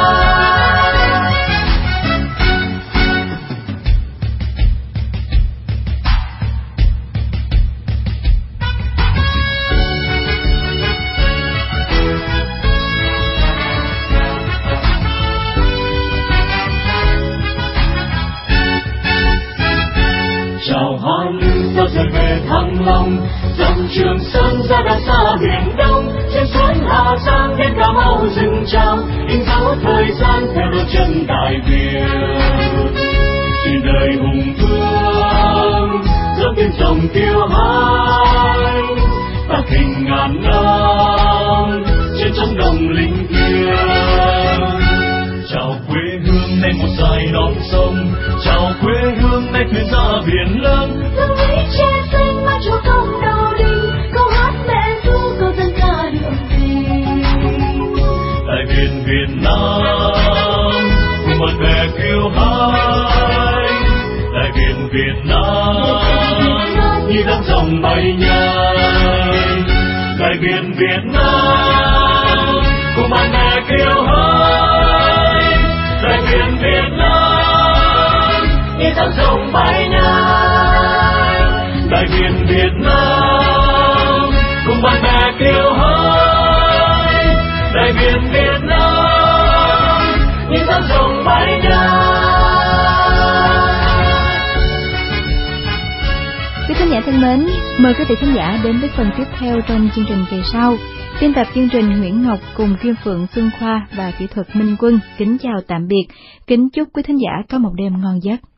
Chào Hoa lư ta rời về Thăng Long, dòng Trường Sơn ra đảo xa biển Đông, xuyên suốt Hà Giang đến Cà Mau rừng tràm, in dấu thời gian theo đôi chân Đại Việt. Chuyện đời hùng vương dẫm trên dòng kiêu hãnh, ta hình ngàn năm trên trong đồng linh thiêng. Chào quê hương nay một dải non sông, chào quê hương nay thuyền ra biển lớn. Hương ấy che xanh mai chúa công đầu đình, câu hát mẹ ru câu dân ca đường tình. Đại Việt Việt Nam cùng bạn bè kiêu hãnh, Đại Việt Việt Nam như dòng sông bay nhanh. Đại Việt Việt Nam cùng bạn bè kiêu hãnh, Đại Việt Việt Nam như dòng sông bay nhanh. Đại Việt Việt Nam cùng bạn bè kiêu hãnh, Đại Việt Việt Nam như dòng sông bay nhanh. Quý khán giả thân mến, mời quý vị khán giả đến với phần tiếp theo trong chương trình kỳ sau. Biên tập chương trình Nguyễn Ngọc cùng Kim Phượng, Xuân Khoa và kỹ thuật Minh Quân kính chào tạm biệt, kính chúc quý khán giả có một đêm ngon giấc.